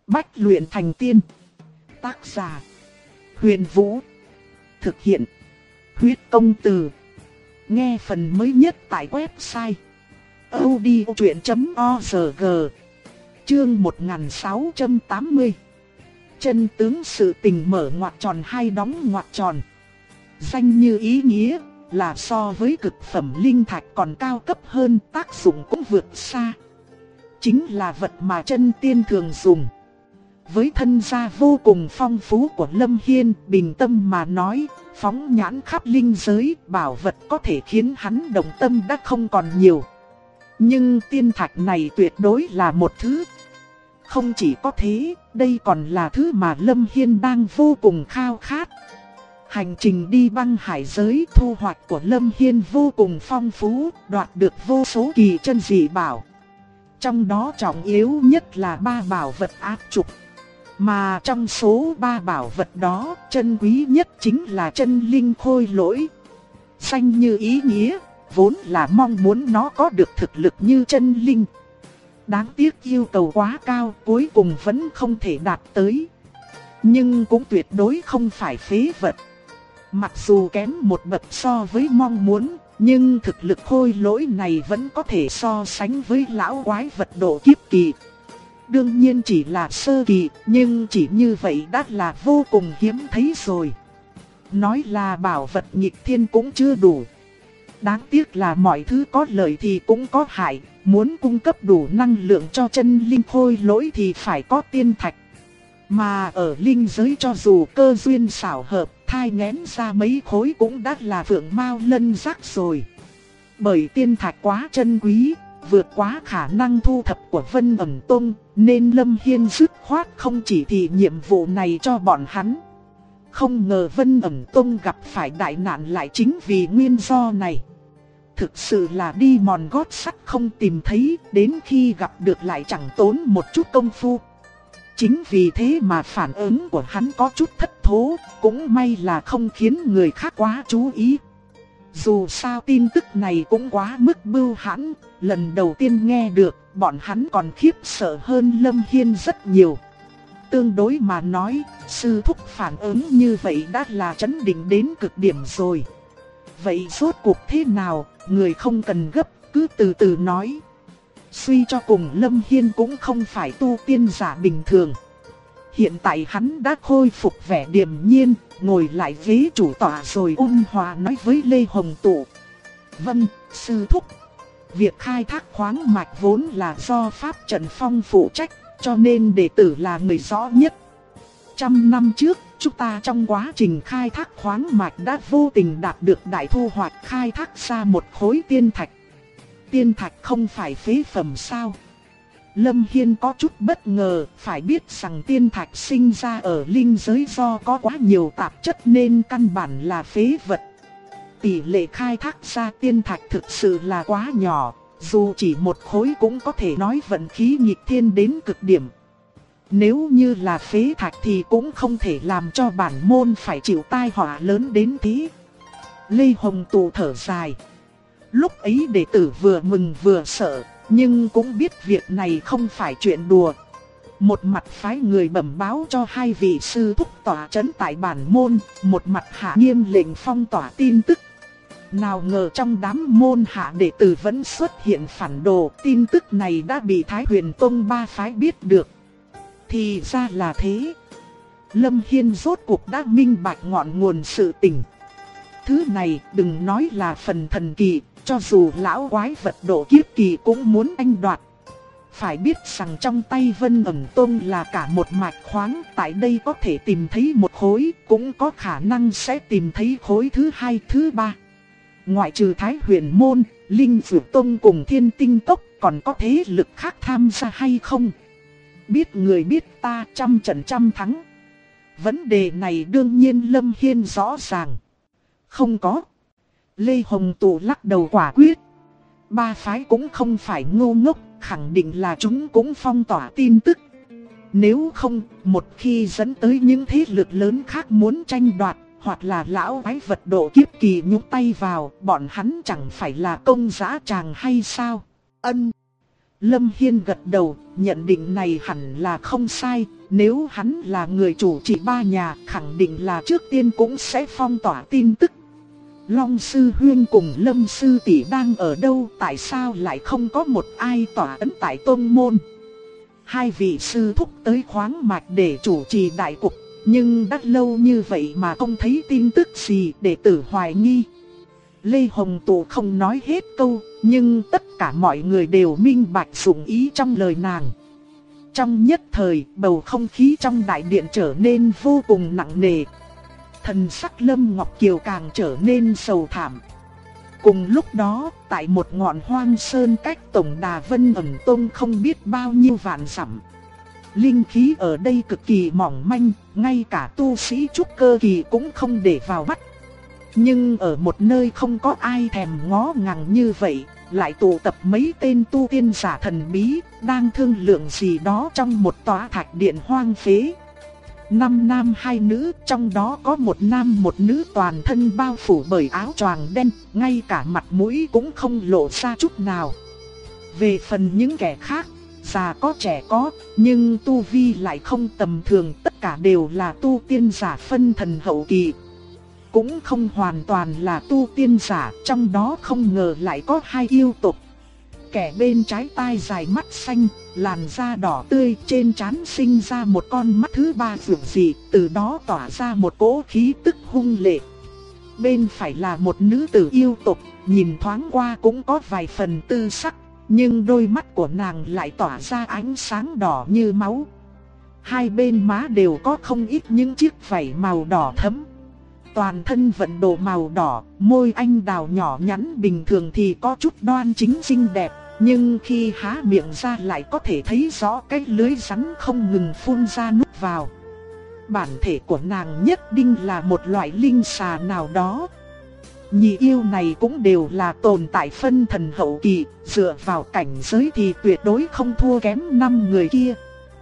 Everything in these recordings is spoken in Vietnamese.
Bách luyện thành tiên. Tác giả: Huyền Vũ. Thực hiện: Huyết Công Từ. Nghe phần mới nhất tại website audiochuyện.org. Chương 1680. Chân tướng sự tình mở ngoặc tròn hay đóng ngoặc tròn. Danh như ý nghĩa là so với cực phẩm linh thạch còn cao cấp hơn, tác dụng cũng vượt xa. Chính là vật mà chân tiên thường dùng. Với thân gia vô cùng phong phú của Lâm Hiên, bình tâm mà nói, phóng nhãn khắp linh giới, bảo vật có thể khiến hắn động tâm đã không còn nhiều. Nhưng tiên thạch này tuyệt đối là một thứ. Không chỉ có thế, đây còn là thứ mà Lâm Hiên đang vô cùng khao khát. Hành trình đi băng hải giới, thu hoạch của Lâm Hiên vô cùng phong phú, đoạt được vô số kỳ chân dị bảo. Trong đó trọng yếu nhất là 3 bảo vật áp trục. Mà trong số 3 bảo vật đó, chân quý nhất chính là chân linh khôi lỗi. Danh như ý nghĩa, vốn là mong muốn nó có được thực lực như chân linh. Đáng tiếc yêu cầu quá cao, cuối cùng vẫn không thể đạt tới. Nhưng cũng tuyệt đối không phải phế vật. Mặc dù kém một bậc so với mong muốn, nhưng thực lực khôi lỗi này vẫn có thể so sánh với lão quái vật độ kiếp kỳ. Đương nhiên chỉ là sơ kỳ, nhưng chỉ như vậy đã là vô cùng hiếm thấy rồi. Nói là bảo vật nghịch thiên cũng chưa đủ. Đáng tiếc là mọi thứ có lợi thì cũng có hại. Muốn cung cấp đủ năng lượng cho chân linh khôi lỗi thì phải có tiên thạch. Mà ở linh giới cho dù cơ duyên xảo hợp, thai nghén ra mấy khối cũng đã là vượng mao lân giác rồi. Bởi tiên thạch quá chân quý, vượt quá khả năng thu thập của Vân Ẩn Tông, nên Lâm Hiên dứt khoát không chỉ thị nhiệm vụ này cho bọn hắn. Không ngờ Vân Ẩn Tông gặp phải đại nạn lại chính vì nguyên do này. Thực sự là đi mòn gót sắt không tìm thấy, đến khi gặp được lại chẳng tốn một chút công phu. Chính vì thế mà phản ứng của hắn có chút thất thố, cũng may là không khiến người khác quá chú ý. Dù sao tin tức này cũng quá mức bưu hãn, lần đầu tiên nghe được, bọn hắn còn khiếp sợ hơn Lâm Hiên rất nhiều. Tương đối mà nói, sư thúc phản ứng như vậy đã là chấn định đến cực điểm rồi. Vậy rốt cuộc thế nào, người không cần gấp, cứ từ từ nói. Suy cho cùng Lâm Hiên cũng không phải tu tiên giả bình thường. Hiện tại hắn đã khôi phục vẻ điềm nhiên, ngồi lại ghế chủ tọa rồi ôn hòa nói với Lê Hồng Tụ. Vâng, sư thúc. Việc khai thác khoáng mạch vốn là do Pháp Trần Phong phụ trách, cho nên đệ tử là người rõ nhất. 100 năm trước, chúng ta trong quá trình khai thác khoáng mạch đã vô tình đạt được đại thu hoạch khai thác ra một khối tiên thạch. Tiên thạch không phải phế phẩm sao? Lâm Hiên có chút bất ngờ, phải biết rằng tiên thạch sinh ra ở linh giới do có quá nhiều tạp chất nên căn bản là phế vật. Tỷ lệ khai thác ra tiên thạch thực sự là quá nhỏ, dù chỉ một khối cũng có thể nói vận khí nghịch thiên đến cực điểm. Nếu như là phế thạch thì cũng không thể làm cho bản môn phải chịu tai họa lớn đến thế. Lê Hồng Tụ thở dài. Lúc ấy đệ tử vừa mừng vừa sợ, nhưng cũng biết việc này không phải chuyện đùa. Một mặt phái người bẩm báo cho 2 vị sư thúc tọa trấn tại bản môn, một mặt hạ nghiêm lệnh phong tỏa tin tức. Nào ngờ trong đám môn hạ đệ tử vẫn xuất hiện phản đồ, tin tức này đã bị Thái Huyền Tông 3 phái biết được. Thì ra là thế. Lâm Hiên rốt cuộc đã minh bạch ngọn nguồn sự tình. Thứ này đừng nói là phần thần kỳ, cho dù lão quái vật độ kiếp kỳ cũng muốn anh đoạt. Phải biết rằng trong tay Vân Ẩn Tông là cả một mạch khoáng, tại đây có thể tìm thấy một khối, cũng có khả năng sẽ tìm thấy khối thứ 2, thứ 3. Ngoại trừ Thái Huyền Môn, Linh Dược Tông cùng Thiên Tinh Tốc, còn có thế lực khác tham gia hay không? Biết người biết ta, trăm trận trăm thắng. Vấn đề này đương nhiên Lâm Hiên rõ ràng. Không có. Lê Hồng Tụ lắc đầu quả quyết. 3 phái cũng không phải ngu ngốc, khẳng định là chúng cũng phong tỏa tin tức. Nếu không, một khi dẫn tới những thế lực lớn khác muốn tranh đoạt, hoặc là lão quái vật độ kiếp kỳ nhúng tay vào, bọn hắn chẳng phải là công dã tràng hay sao? Ân. Lâm Hiên gật đầu, nhận định này hẳn là không sai. Nếu hắn là người chủ trì ba nhà, khẳng định là trước tiên cũng sẽ phong tỏa tin tức. Long sư huynh cùng Lâm sư tỷ đang ở đâu, tại sao lại không có một ai tỏa ấn tại tôn môn? Hai vị sư thúc tới khoáng mạch để chủ trì đại cục, nhưng đã lâu như vậy mà không thấy tin tức gì, đệ tử hoài nghi. Lê Hồng Tụ không nói hết câu, nhưng tất cả mọi người đều minh bạch dụng ý trong lời nàng. Trong nhất thời, bầu không khí trong đại điện trở nên vô cùng nặng nề. Thần sắc Lâm Ngọc Kiều càng trở nên sầu thảm. Cùng lúc đó, tại một ngọn hoang sơn cách Tổng Đà Vân Ẩn Tông không biết bao nhiêu vạn dặm. Linh khí ở đây cực kỳ mỏng manh, ngay cả tu sĩ trúc cơ kỳ cũng không để vào mắt. Nhưng ở một nơi không có ai thèm ngó ngàng như vậy, lại tụ tập mấy tên tu tiên giả thần bí, đang thương lượng gì đó trong một tòa thạch điện hoang phế. 5 nam 2 nữ, trong đó có một nam một nữ toàn thân bao phủ bởi áo choàng đen, ngay cả mặt mũi cũng không lộ ra chút nào. Về phần những kẻ khác, già có trẻ có, nhưng tu vi lại không tầm thường, tất cả đều là tu tiên giả phân thần hậu kỳ. Cũng không hoàn toàn là tu tiên giả, trong đó không ngờ lại có 2 yêu tộc. Kẻ bên trái tai dài mắt xanh, làn da đỏ tươi, trên trán sinh ra một con mắt thứ ba rực dị, từ đó tỏa ra một cỗ khí tức hung lệ. Bên phải là một nữ tử yêu tộc, nhìn thoáng qua cũng có vài phần tư sắc, nhưng đôi mắt của nàng lại tỏa ra ánh sáng đỏ như máu. Hai bên má đều có không ít những chiếc vảy màu đỏ thẫm. Toàn thân vận đồ màu đỏ, môi anh đào nhỏ nhắn bình thường thì có chút đoan chính xinh đẹp, nhưng khi há miệng ra lại có thể thấy rõ cái lưới rắn không ngừng phun ra nuốt vào. Bản thể của nàng nhất định là một loại linh xà nào đó. Nhị yêu này cũng đều là tồn tại phân thần hậu kỳ, dựa vào cảnh giới thì tuyệt đối không thua kém 5 người kia.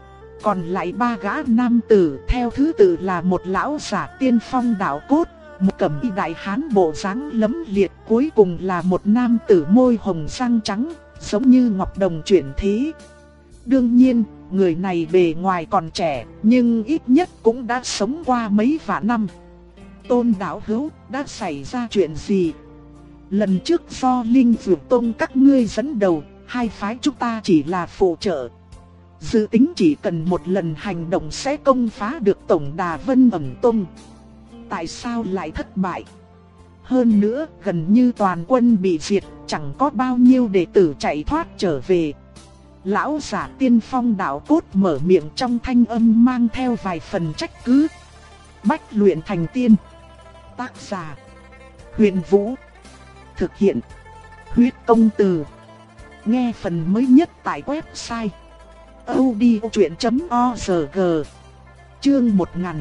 Còn lại 3 gã nam tử theo thứ tự là một lão giả tiên phong đạo cốt, một cẩm y đại hán bộ dáng lấm liệt, cuối cùng là một nam tử môi hồng răng trắng, giống như ngọc đồng chuyển thế. Đương nhiên, người này bề ngoài còn trẻ, nhưng ít nhất cũng đã sống qua mấy vạn năm. Tôn đạo hữu, đã xảy ra chuyện gì? Lần trước do Linh Dược Tông các ngươi dẫn đầu, hai phái chúng ta chỉ là phụ trợ. Dự tính chỉ cần một lần hành động sẽ công phá được Tổng Đà Vân Ẩn Tông. Tại sao lại thất bại? Hơn nữa, gần như toàn quân bị diệt, chẳng có bao nhiêu đệ tử chạy thoát trở về. Lão giả tiên phong đạo cốt mở miệng trong thanh âm mang theo vài phần trách cứ. Bách luyện thành tiên. Tác giả: Huyền Vũ. Thực hiện: Huyết Công Từ. Nghe phần mới nhất tại website audiochuyện.org. Chương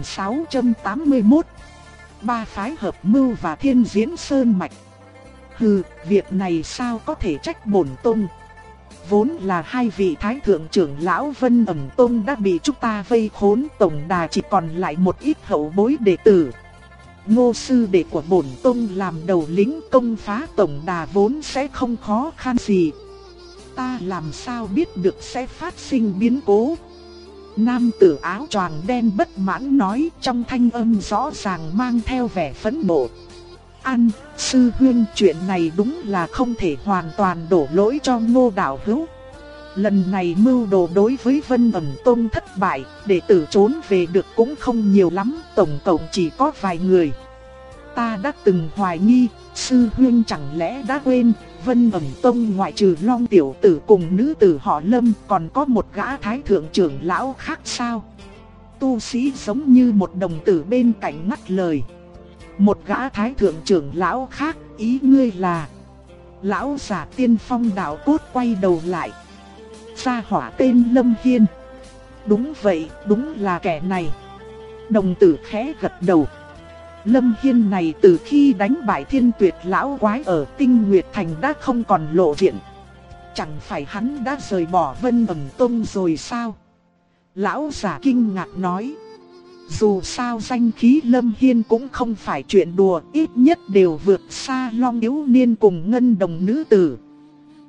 1681. Ba phái hợp mưu và Thiên Diễn Sơn Mạch. Hừ, việc này sao có thể trách bổn tông. Vốn là hai vị thái thượng trưởng lão Vân Ẩn Tông đã bị chúng ta vây khốn, tổng đà chỉ còn lại một ít hậu bối đệ tử. Ngô sư đệ của bổn tông làm đầu lĩnh, công phá tổng đà vốn sẽ không khó khăn gì. Ta làm sao biết được sẽ phát sinh biến cố. Nam tử áo choàng đen bất mãn nói, trong thanh âm rõ ràng mang theo vẻ phẫn nộ. An, sư huynh, chuyện này đúng là không thể hoàn toàn đổ lỗi cho Ngô đạo hữu. Lần này mưu đồ đối với Vân Ẩn Tông thất bại, đệ tử trốn về được cũng không nhiều lắm, tổng cộng chỉ có vài người. Ta đã từng hoài nghi, sư huynh chẳng lẽ đã quên, Vân Ẩn Tông ngoại trừ Long tiểu tử cùng nữ tử họ Lâm, còn có một gã thái thượng trưởng lão khác sao? Tu sĩ giống như một đồng tử bên cạnh ngắt lời. Một gã thái thượng trưởng lão khác, ý ngươi là? Lão giả tiên phong đạo cốt quay đầu lại. Gia hỏa tên Lâm Hiên. Đúng vậy, đúng là kẻ này. Đồng tử khẽ gật đầu. Lâm Hiên này từ khi đánh bại Thiên Tuyệt lão quái ở Tinh Nguyệt Thành đã không còn lộ diện. Chẳng phải hắn đã rời bỏ Vân Ẩn Tông rồi sao? Lão giả kinh ngạc nói. Dù sao danh khí Lâm Hiên cũng không phải chuyện đùa, ít nhất đều vượt xa Long Yếu Niên cùng Ngân Đồng nữ tử.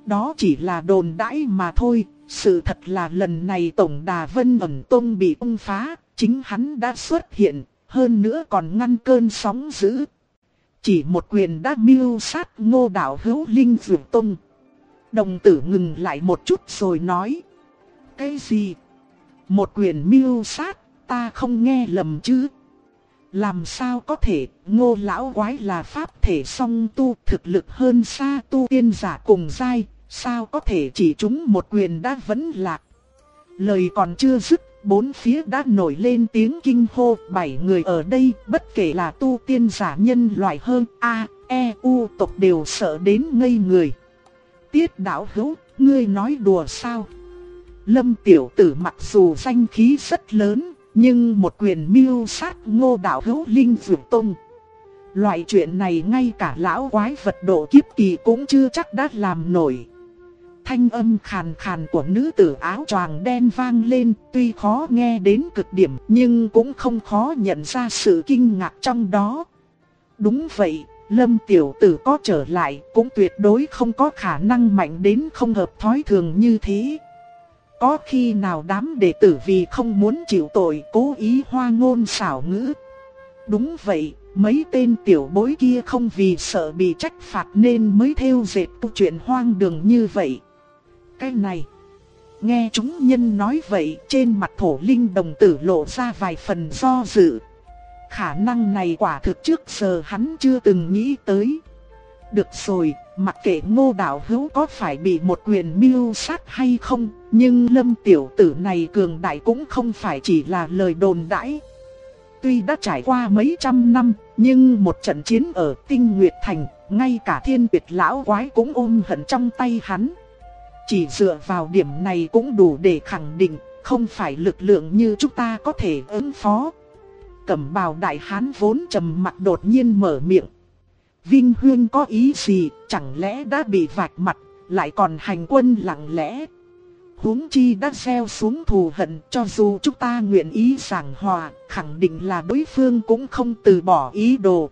Đó chỉ là đồn đãi mà thôi, sự thật là lần này Tổng Đà Vân Ẩn Tông bị công phá, chính hắn đã xuất hiện, hơn nữa còn ngăn cơn sóng dữ. Chỉ một quyền đã mưu sát Ngô đạo hữu Linh Dược Tông. Đồng tử ngừng lại một chút rồi nói. Cái gì? Một quyền mưu sát, ta không nghe lầm chứ? Làm sao có thể, Ngô lão quái là pháp thể song tu, thực lực hơn xa tu tiên giả cùng giai, sao có thể chỉ trúng một quyền đã vấn lạc. Lời còn chưa dứt, bốn phía đã nổi lên tiếng kinh hô. 7 người ở đây, bất kể là tu tiên giả nhân loại hơn A, E, U tộc đều sợ đến ngây người. Tiết đạo hữu, ngươi nói đùa sao? Lâm tiểu tử mặc dù danh khí rất lớn, nhưng một quyền mưu sát Ngô đạo hữu Linh Dược Tông. Loại chuyện này ngay cả lão quái vật độ kiếp kỳ cũng chưa chắc đã làm nổi. Thanh âm khàn khàn của nữ tử áo choàng đen vang lên, tuy khó nghe đến cực điểm nhưng cũng không khó nhận ra sự kinh ngạc trong đó. Đúng vậy, Lâm tiểu tử có trở lại cũng tuyệt đối không có khả năng mạnh đến không hợp thói thường như thế. Có khi nào đám đệ tử vì không muốn chịu tội cố ý hoa ngôn xảo ngữ? Đúng vậy, mấy tên tiểu bối kia không vì sợ bị trách phạt nên mới thêu dệt câu chuyện hoang đường như vậy. Cái này, nghe chúng nhân nói vậy, trên mặt Thổ Linh đồng tử lộ ra vài phần do dự. Khả năng này quả thực trước giờ hắn chưa từng nghĩ tới. Được rồi, mặc kệ Ngô đạo hữu có phải bị một quyền mưu sát hay không, nhưng Lâm tiểu tử này cường đại cũng không phải chỉ là lời đồn đãi. Tuy đã trải qua mấy trăm năm, nhưng một trận chiến ở Tinh Nguyệt Thành, ngay cả Thiên Tuyệt lão quái cũng ôm hận trong tay hắn. Chỉ dựa vào điểm này cũng đủ để khẳng định, không phải lực lượng như chúng ta có thể ứng phó. Cẩm bào đại hán vốn trầm mặc đột nhiên mở miệng. Vinh Huyên có ý gì, chẳng lẽ đã bị vạch mặt, lại còn hành quân lặng lẽ. Huống chi đã gieo xuống thù hận, cho dù chúng ta nguyện ý giảng hòa, khẳng định là đối phương cũng không từ bỏ ý đồ.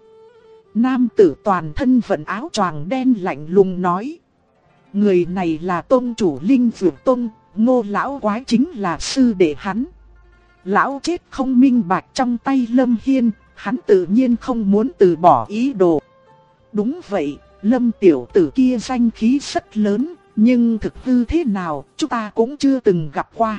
Nam tử toàn thân vận áo choàng đen lạnh lùng nói. Người này là tông chủ Linh Dược Tông, Ngô lão quái chính là sư đệ hắn. Lão chết không minh bạch trong tay Lâm Hiên, hắn tự nhiên không muốn từ bỏ ý đồ. Đúng vậy, Lâm tiểu tử kia danh khí rất lớn, nhưng thực hư thế nào chúng ta cũng chưa từng gặp qua.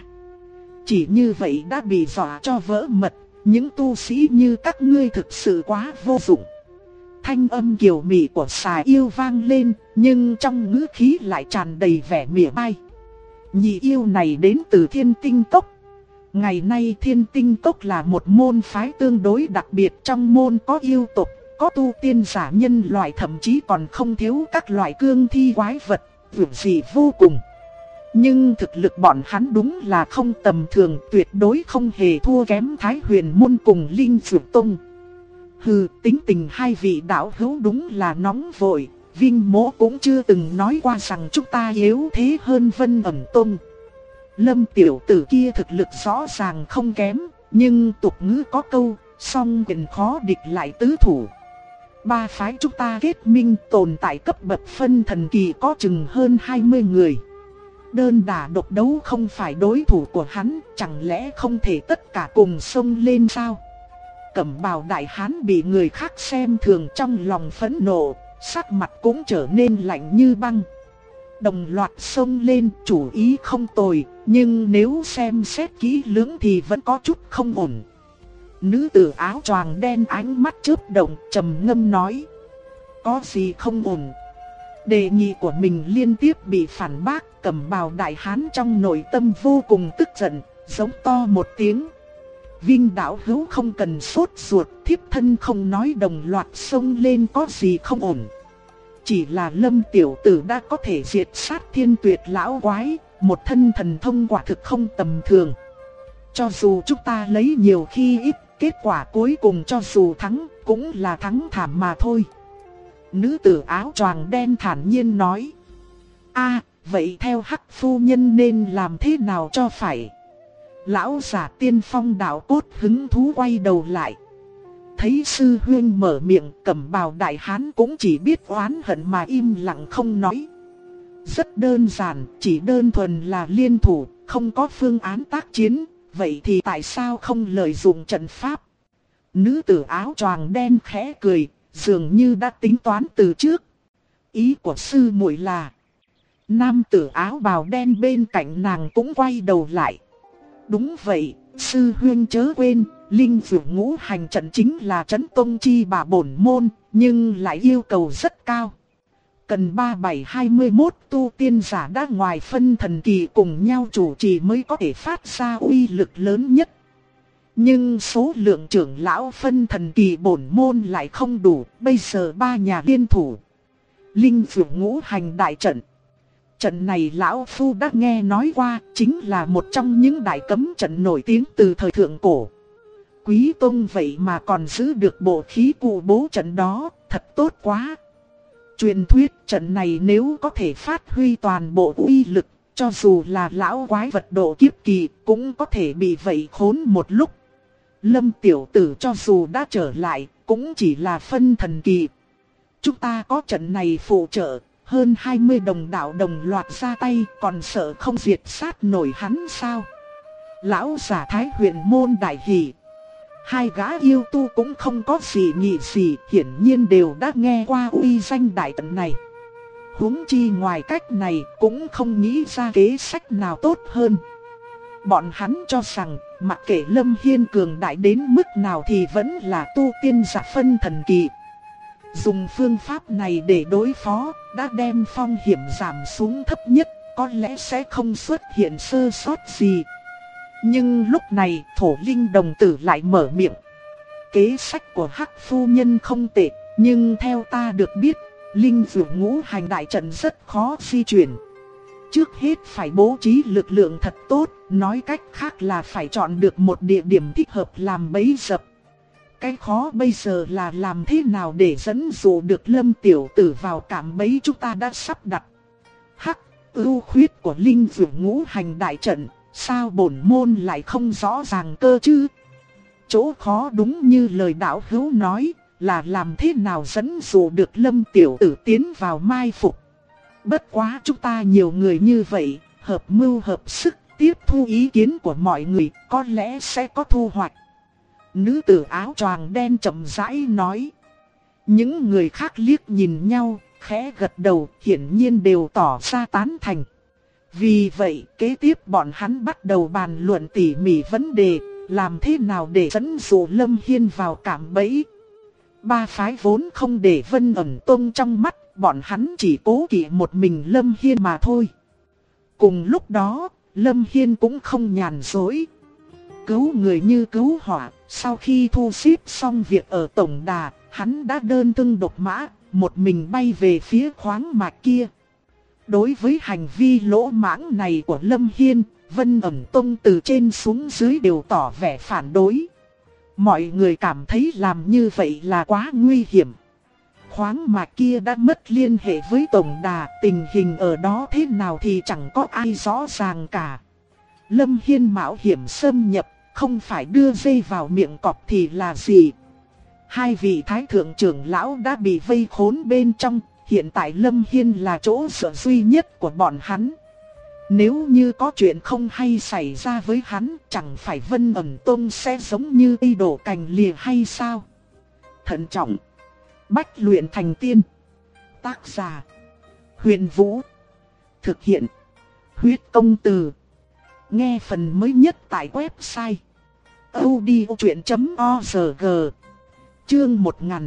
Chỉ như vậy đã bị dọa cho vỡ mật, những tu sĩ như các ngươi thực sự quá vô dụng. Thanh âm kiều mị của xà yêu vang lên, nhưng trong ngữ khí lại tràn đầy vẻ mỉa mai. Nhị yêu này đến từ Thiên Tinh Cốc. Ngày nay Thiên Tinh Cốc là một môn phái tương đối đặc biệt, trong môn có yêu tộc, có tu tiên giả nhân loại, thậm chí còn không thiếu các loại cương thi quái vật, vượt dị vô cùng. Nhưng thực lực bọn hắn đúng là không tầm thường, tuyệt đối không hề thua kém Thái Huyền môn cùng Linh Dược Tông. Hừ, tính tình hai vị đạo hữu đúng là nóng vội, Vinh Mỗ cũng chưa từng nói qua rằng chúng ta yếu thế hơn Vân Ẩn Tông. Lâm tiểu tử kia thực lực rõ ràng không kém, nhưng tục ngữ có câu, song quyền khó địch lại tứ thủ. Ba phái chúng ta kết minh tồn tại cấp bậc phân thần kỳ có chừng hơn 20 người. Đơn đả độc đấu không phải đối thủ của hắn, chẳng lẽ không thể tất cả cùng xông lên sao? Cẩm bào đại hán bị người khác xem thường, trong lòng phẫn nộ, sắc mặt cũng trở nên lạnh như băng. Đồng loạt xông lên, chủ ý không tồi, nhưng nếu xem xét kỹ lưỡng thì vẫn có chút không ổn. Nữ tử áo choàng đen ánh mắt chớp động, trầm ngâm nói. Có gì không ổn? Đề nghị của mình liên tiếp bị phản bác, cẩm bào đại hán trong nội tâm vô cùng tức giận, giống to một tiếng. Vinh đạo hữu không cần sốt ruột, thiếp thân không nói đồng loạt xông lên có gì không ổn. Chỉ là Lâm tiểu tử đã có thể diệt sát Thiên Tuyệt lão quái, một thân thần thông quả thực không tầm thường. Cho dù chúng ta lấy nhiều khi ít, kết quả cuối cùng cho dù thắng cũng là thắng thảm mà thôi. Nữ tử áo choàng đen thản nhiên nói. Vậy theo Hắc phu nhân nên làm thế nào cho phải? Lão giả Tiên Phong đạo cốt hứng thú quay đầu lại. Thấy sư huynh mở miệng, cẩm bào đại hán cũng chỉ biết oán hận mà im lặng không nói. rất đơn giản, chỉ đơn thuần là liên thủ, không có phương án tác chiến, vậy thì tại sao không lợi dụng trận pháp? Nữ tử áo choàng đen khẽ cười, dường như đã tính toán từ trước. Ý của sư muội là... Nam tử áo bào đen bên cạnh nàng cũng quay đầu lại. Đúng vậy, sư huynh chớ quên, linh dược ngũ hành trận chính là trấn tông chi bà bổn môn, nhưng lại yêu cầu rất cao. Cần 3721 tu tiên giả đã ngoài phân thần kỳ cùng nhau chủ trì mới có thể phát ra uy lực lớn nhất. Nhưng số lượng trưởng lão phân thần kỳ bổn môn lại không đủ, bây giờ ba nhà liên thủ. Linh dược ngũ hành đại trận. Trận này lão phu đã nghe nói qua, chính là một trong những đại cấm trận nổi tiếng từ thời thượng cổ. Quý tông vậy mà còn giữ được bộ khí cụ bố trận đó, thật tốt quá. Truyền thuyết trận này nếu có thể phát huy toàn bộ uy lực, cho dù là lão quái vật độ kiếp kỳ cũng có thể bị vậy khốn một lúc. Lâm tiểu tử cho dù đã trở lại, cũng chỉ là phân thần kỳ. Chúng ta có trận này phụ trợ, hơn 20 đồng đạo đồng loạt ra tay, còn sợ không diệt sát nổi hắn sao? Lão giả Thái huyện môn đại hỉ. Hai gã yêu tu cũng không có gì nhị gì, hiển nhiên đều đã nghe qua uy danh đại trận này. Huống chi ngoài cách này cũng không nghĩ ra kế sách nào tốt hơn. Bọn hắn cho rằng, mặc kệ Lâm Hiên cường đại đến mức nào thì vẫn là tu tiên giả phân thần kỳ. Dùng phương pháp này để đối phó, đã đem phong hiểm giảm xuống thấp nhất, có lẽ sẽ không xuất hiện sơ sót gì. Nhưng lúc này, Thổ Linh đồng tử lại mở miệng. Kế sách của Hắc phu nhân không tệ, nhưng theo ta được biết, linh dược ngũ hành đại trận rất khó di chuyển. Trước hết phải bố trí lực lượng thật tốt, nói cách khác là phải chọn được một địa điểm thích hợp làm bẫy dập. Cái khó bây giờ là làm thế nào để dẫn dụ được Lâm tiểu tử vào cạm bẫy chúng ta đã sắp đặt. Hắc, ưu khuyết của linh dược ngũ hành đại trận, sao bổn môn lại không rõ ràng cơ chứ? Chỗ khó đúng như lời đạo hữu nói, là làm thế nào dẫn dụ được Lâm tiểu tử tiến vào mai phục. Bất quá chúng ta nhiều người như vậy, hợp mưu hợp sức, tiếp thu ý kiến của mọi người, có lẽ sẽ có thu hoạch. Nữ tử áo choàng đen chậm rãi nói. Những người khác liếc nhìn nhau, khẽ gật đầu, hiển nhiên đều tỏ ra tán thành. Vì vậy, kế tiếp bọn hắn bắt đầu bàn luận tỉ mỉ vấn đề, làm thế nào để dẫn dụ Lâm Hiên vào cạm bẫy. Ba phái vốn không để Vân Ẩn Tông trong mắt, bọn hắn chỉ cố kỵ một mình Lâm Hiên mà thôi. Cùng lúc đó, Lâm Hiên cũng không nhàn dối. Cứu người như cứu hỏa, sau khi thu xếp xong việc ở tổng đà, hắn đã đơn thương độc mã, một mình bay về phía khoáng mạch kia. Đối với hành vi lỗ mãng này của Lâm Hiên, Vân Ẩn Tông từ trên xuống dưới đều tỏ vẻ phản đối. Mọi người cảm thấy làm như vậy là quá nguy hiểm. Khoáng mạch kia đã mất liên hệ với tổng đà, tình hình ở đó thế nào thì chẳng có ai rõ ràng cả. Lâm Hiên mạo hiểm xâm nhập, không phải đưa dây vào miệng cọp thì là gì? Hai vị thái thượng trưởng lão đã bị vây khốn bên trong, hiện tại Lâm Hiên là chỗ dựa duy nhất của bọn hắn. Nếu như có chuyện không hay xảy ra với hắn, chẳng phải Vân Ẩn Tông sẽ giống như cây đổ cành lìa hay sao? Thận trọng, bách luyện thành tiên. Tác giả: Huyền Vũ. Thực hiện: Huyết Công Từ. Nghe phần mới nhất tại website audiochuyện.org. Chương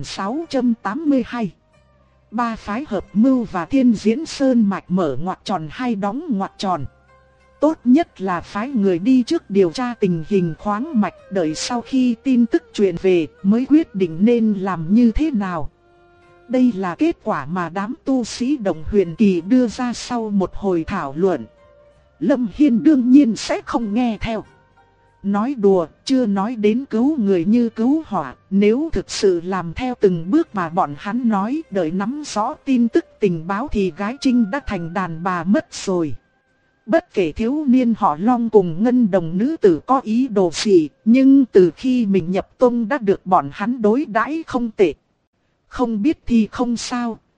1682. Ba phái hợp mưu và Thiên Diễn Sơn mạch mở ngoặc tròn hay đóng ngoặc tròn. Tốt nhất là phái người đi trước điều tra tình hình khoáng mạch, đợi sau khi tin tức truyền về mới quyết định nên làm như thế nào. Đây là kết quả mà đám tu sĩ Đồng Huyền Kỳ đưa ra sau một hồi thảo luận. Lâm Hiên đương nhiên sẽ không nghe theo. Nói đùa, chưa nói đến cứu người như cứu hỏa, nếu thực sự làm theo từng bước mà bọn hắn nói, đợi nắm rõ tin tức tình báo thì gái Trinh đã thành đàn bà mất rồi. Bất kể thiếu niên họ Long cùng ngân đồng nữ tử có ý đồ gì, nhưng từ khi mình nhập tông đã được bọn hắn đối đãi không tệ. Không biết thì không sao,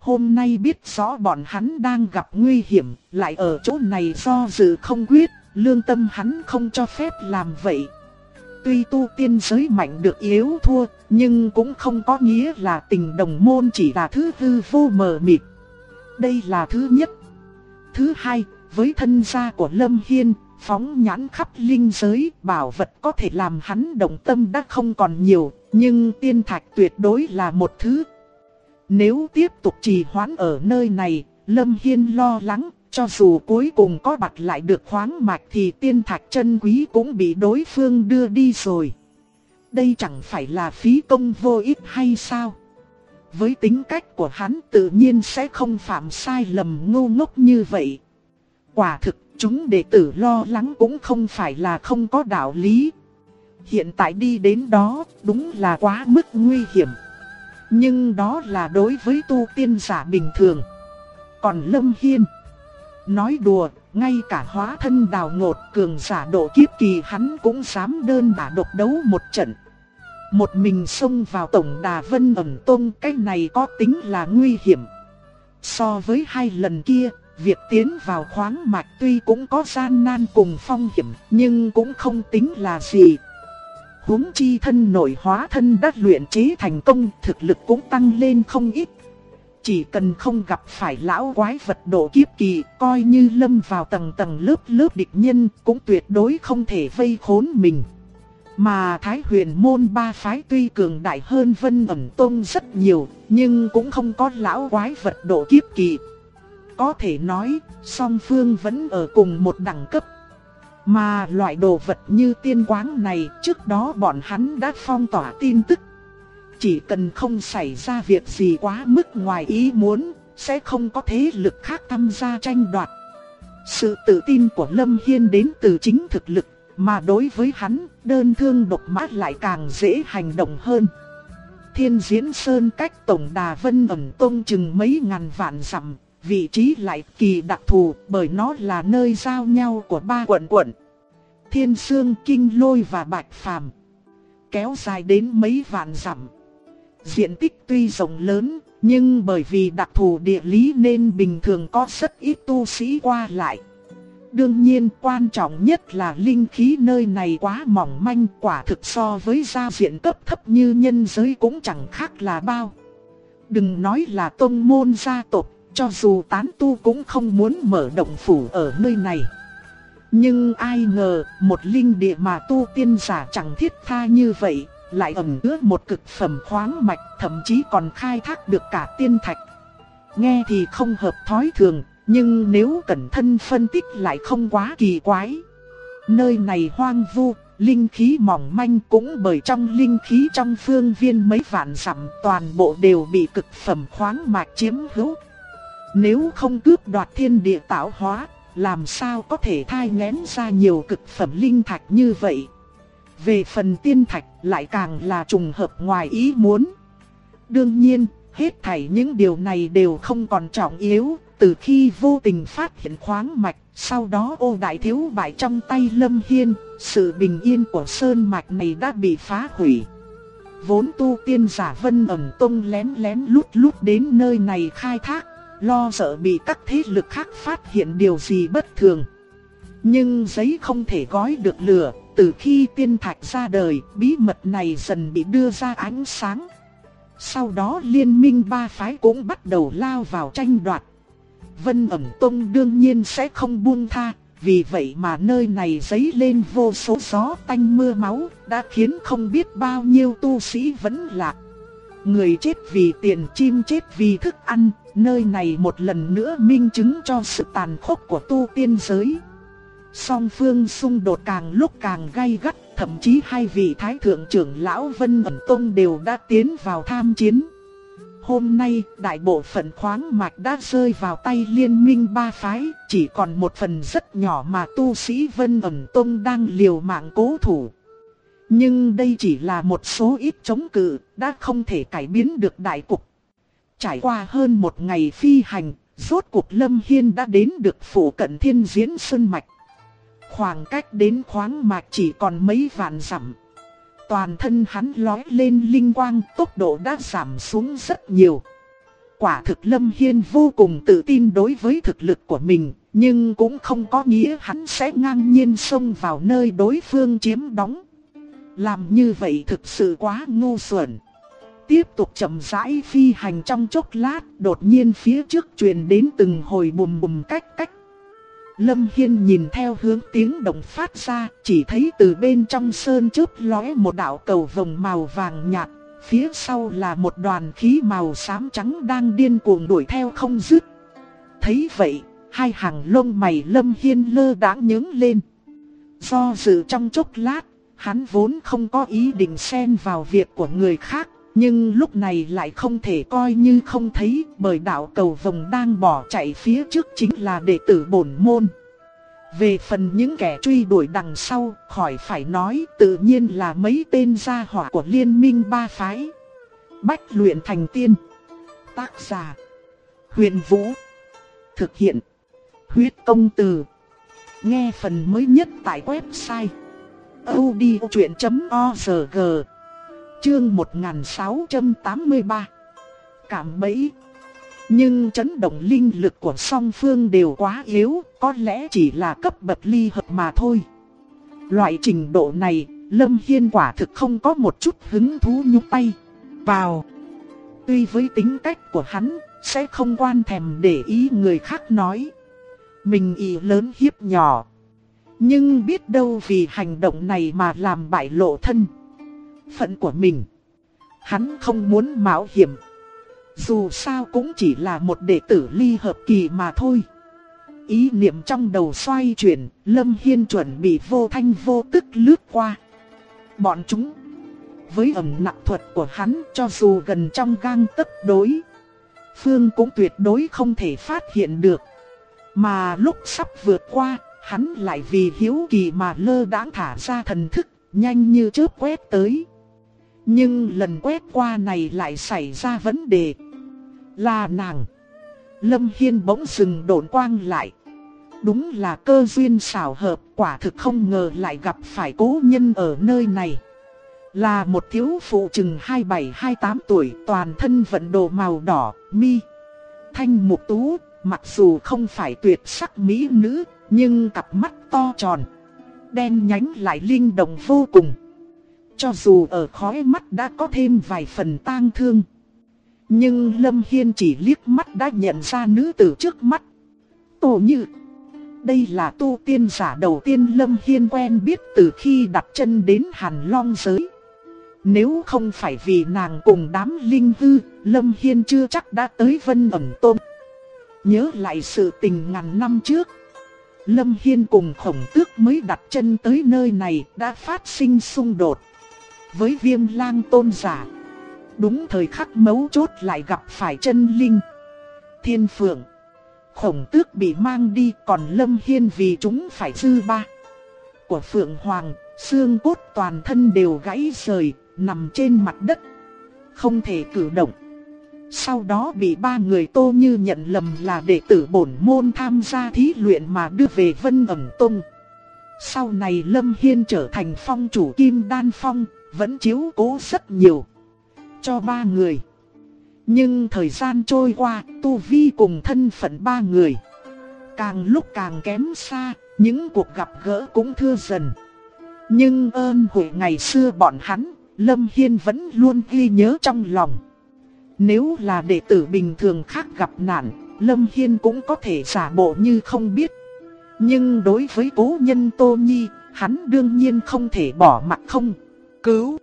hôm nay biết rõ bọn hắn đang gặp nguy hiểm, lại ở chỗ này do dự không quyết, lương tâm hắn không cho phép làm vậy. Tuy tu tiên giới mạnh được yếu thua, nhưng cũng không có nghĩa là tình đồng môn chỉ là thứ hư vô mờ mịt. Đây là thứ nhất. Thứ hai, với thân gia của Lâm Hiên, phóng nhãn khắp linh giới, bảo vật có thể làm hắn động tâm đã không còn nhiều, nhưng tiên thạch tuyệt đối là một thứ. Nếu tiếp tục trì hoãn ở nơi này, Lâm Hiên lo lắng, cho dù cuối cùng có bật lại được khoáng mạch thì tiên thạch chân quý cũng bị đối phương đưa đi rồi. Đây chẳng phải là phí công vô ích hay sao? Với tính cách của hắn tự nhiên sẽ không phạm sai lầm ngu ngốc như vậy. Quả thực, chúng đệ tử lo lắng cũng không phải là không có đạo lý. Hiện tại đi đến đó, đúng là quá mức nguy hiểm. Nhưng đó là đối với tu tiên giả bình thường. Còn Lâm Hiên, nói đùa, ngay cả hóa thân đào ngột cường giả độ kiếp kỳ hắn cũng dám đơn đả độc đấu một trận. Một mình xông vào tổng đà Vân Ẩn Tông, cái này có tính là nguy hiểm. So với hai lần kia, việc tiến vào khoáng mạch tuy cũng có gian nan cùng phong hiểm, nhưng cũng không tính là gì. Huống chi thân nội hóa thân đã luyện chế thành công, thực lực cũng tăng lên không ít. Chỉ cần không gặp phải lão quái vật độ kiếp kỳ, coi như lâm vào tầng tầng lớp địch nhân, cũng tuyệt đối không thể vây khốn mình. Mà Thái Huyền môn ba phái tuy cường đại hơn Vân Ẩn Tông rất nhiều, nhưng cũng không có lão quái vật độ kiếp kỳ. Có thể nói, song phương vẫn ở cùng một đẳng cấp. Mà loại đồ vật như tiên quáng này, trước đó bọn hắn đã phong tỏa tin tức. Chỉ cần không xảy ra việc gì quá mức ngoài ý muốn, sẽ không có thế lực khác tham gia tranh đoạt. Sự tự tin của Lâm Hiên đến từ chính thực lực, mà đối với hắn, đơn thương độc mã lại càng dễ hành động hơn. Thiên Diễn Sơn cách tổng đà Vân Ẩn Tông chừng mấy ngàn vạn dặm, vị trí lại kỳ đặc thù bởi nó là nơi giao nhau của ba quận. Thiên Sương, Kinh Lôi và Bạch Phàm, kéo dài đến mấy vạn dặm. Diện tích tuy rộng lớn, nhưng bởi vì đặc thù địa lý nên bình thường có rất ít tu sĩ qua lại. Đương nhiên quan trọng nhất là linh khí nơi này quá mỏng manh, quả thực so với gia diện cấp thấp như nhân giới cũng chẳng khác là bao. Đừng nói là tông môn gia tộc, cho dù tán tu cũng không muốn mở động phủ ở nơi này. Nhưng ai ngờ, một linh địa mà tu tiên giả chẳng thiết tha như vậy, lại ẩn chứa một cực phẩm khoáng mạch, thậm chí còn khai thác được cả tiên thạch. Nghe thì không hợp thói thường, nhưng nếu cẩn thận phân tích lại không quá kỳ quái. Nơi này hoang vu, linh khí mỏng manh, cũng bởi trong linh khí trong phương viên mấy vạn dặm toàn bộ đều bị cực phẩm khoáng mạch chiếm hữu. Nếu không cướp đoạt thiên địa tạo hóa, làm sao có thể thai nghén ra nhiều cực phẩm linh thạch như vậy. Về phần tiên thạch lại càng là trùng hợp ngoài ý muốn. Đương nhiên, hết thảy những điều này đều không còn trọng yếu. Từ khi vô tình phát hiện khoáng mạch, sau đó ô đại thiếu bại trong tay Lâm Hiên, sự bình yên của sơn mạch này đã bị phá hủy. Vốn tu tiên giả Vân Ẩn Tông lén lén lút lút đến nơi này khai thác, lo sợ bị các thế lực khác phát hiện điều gì bất thường. Nhưng giấy không thể gói được lửa, từ khi tiên thạch ra đời, bí mật này dần bị đưa ra ánh sáng. Sau đó liên minh ba phái cũng bắt đầu lao vào tranh đoạt. Vân Ẩn Tông đương nhiên sẽ không buông tha, vì vậy mà nơi này dấy lên vô số gió tanh mưa máu, đã khiến không biết bao nhiêu tu sĩ vẫn lạc. Người chết vì tiền, chim chết vì thức ăn, nơi này một lần nữa minh chứng cho sự tàn khốc của tu tiên giới. Song phương xung đột càng lúc càng gay gắt, thậm chí hai vị thái thượng trưởng lão Vân Ẩn Tông đều đã tiến vào tham chiến. Hôm nay, đại bộ phận khoáng mạch đã rơi vào tay liên minh ba phái, chỉ còn một phần rất nhỏ mà tu sĩ Vân Ẩn Tông đang liều mạng cố thủ. Nhưng đây chỉ là một số ít chống cự, đã không thể cải biến được đại cục. Trải qua hơn một ngày phi hành, rốt cuộc Lâm Hiên đã đến được phủ cận Thiên Diễn Sơn Mạch. Khoảng cách đến khoáng mạch chỉ còn mấy vạn dặm. Toàn thân hắn lói lên linh quang, tốc độ đã giảm xuống rất nhiều. Quả thực Lâm Hiên vô cùng tự tin đối với thực lực của mình, nhưng cũng không có nghĩa hắn sẽ ngang nhiên xông vào nơi đối phương chiếm đóng. Làm như vậy thực sự quá ngu xuẩn. Tiếp tục chậm rãi phi hành trong chốc lát, đột nhiên phía trước truyền đến từng hồi bùm bùm cách cách. Lâm Hiên nhìn theo hướng tiếng động phát ra, chỉ thấy từ bên trong sơn chớp lóe một đạo cầu vồng màu vàng nhạt, phía sau là một đoàn khí màu xám trắng đang điên cuồng đuổi theo không dứt. Thấy vậy, hai hàng lông mày Lâm Hiên lơ đãng nhướng lên. Do dự trong chốc lát, hắn vốn không có ý định xen vào việc của người khác, nhưng lúc này lại không thể coi như không thấy, bởi đạo cầu vồng đang bỏ chạy phía trước chính là đệ tử bổn môn. Về phần những kẻ truy đuổi đằng sau, khỏi phải nói, tự nhiên là mấy tên gia hỏa của liên minh ba phái. Bách luyện thành tiên. Tác giả: Huyền Vũ. Thực hiện: Huyết Công Từ. Nghe phần mới nhất tại website audiochuyện.org. Chương 1683. Cảm bẫy. Nhưng chấn động linh lực của song phương đều quá yếu, có lẽ chỉ là cấp bậc ly hợp mà thôi. Loại trình độ này, Lâm Hiên quả thực không có một chút hứng thú nhúc tay vào. Tuy với tính cách của hắn, sẽ không quan thèm để ý người khác nói mình ỷ lớn hiếp nhỏ. Nhưng biết đâu vì hành động này mà làm bại lộ thân phận của mình. Hắn không muốn mạo hiểm. Dù sao cũng chỉ là một đệ tử ly hợp kỳ mà thôi. Ý niệm trong đầu xoay chuyển, Lâm Hiên chuẩn bị vô thanh vô tức lướt qua bọn chúng. Với ẩn nặc thuật của hắn, cho dù gần trong gang tấc đối phương cũng tuyệt đối không thể phát hiện được. Mà lúc sắp vượt qua, hắn lại vì hiếu kỳ mà lơ đãng thả ra thần thức, nhanh như chớp quét tới. Nhưng lần quét qua này lại xảy ra vấn đề. Là nàng. Lâm Hiên bỗng dừng độn quang lại. Đúng là cơ duyên xảo hợp, quả thực không ngờ lại gặp phải cố nhân ở nơi này. Là một thiếu phụ chừng 27-28 tuổi, toàn thân vận đồ màu đỏ, mi thanh mục tú, mặc dù không phải tuyệt sắc mỹ nữ, nhưng cặp mắt to tròn, đen nhánh lại linh động vô cùng. Cho dù ở khóe mắt đã có thêm vài phần tang thương, nhưng Lâm Hiên chỉ liếc mắt đã nhận ra nữ tử trước mắt. Tô Như. Đây là tu tiên giả đầu tiên Lâm Hiên quen biết từ khi đặt chân đến Hàn Long giới. Nếu không phải vì nàng cùng đám linh hư, Lâm Hiên chưa chắc đã tới Vân Ẩn Tôn. Nhớ lại sự tình ngàn năm trước, Lâm Hiên cùng Khổng Tước mới đặt chân tới nơi này đã phát sinh xung đột với Viêm Lang tôn giả. Đúng thời khắc mấu chốt lại gặp phải chân linh Thiên Phượng. Khổng Tước bị mang đi, còn Lâm Hiên vì chúng phải dư ba của Phượng Hoàng, xương cốt toàn thân đều gãy rời, nằm trên mặt đất, không thể cử động. Sau đó bị ba người Tô Như nhận lầm là đệ tử bổn môn tham gia thí luyện mà đưa về Vân Ẩn Tông. Sau này Lâm Hiên trở thành phong chủ Kim Đan Phong, vẫn chiếu cố rất nhiều cho ba người. Nhưng thời gian trôi qua, tu vi cùng thân phận ba người càng lúc càng kém xa, những cuộc gặp gỡ cũng thưa dần. Nhưng ơn huệ ngày xưa bọn hắn, Lâm Hiên vẫn luôn ghi nhớ trong lòng. Nếu là đệ tử bình thường khác gặp nạn, Lâm Hiên cũng có thể giả bộ như không biết. Nhưng đối với cố nhân Tô Nhi, hắn đương nhiên không thể bỏ mặc không cứu.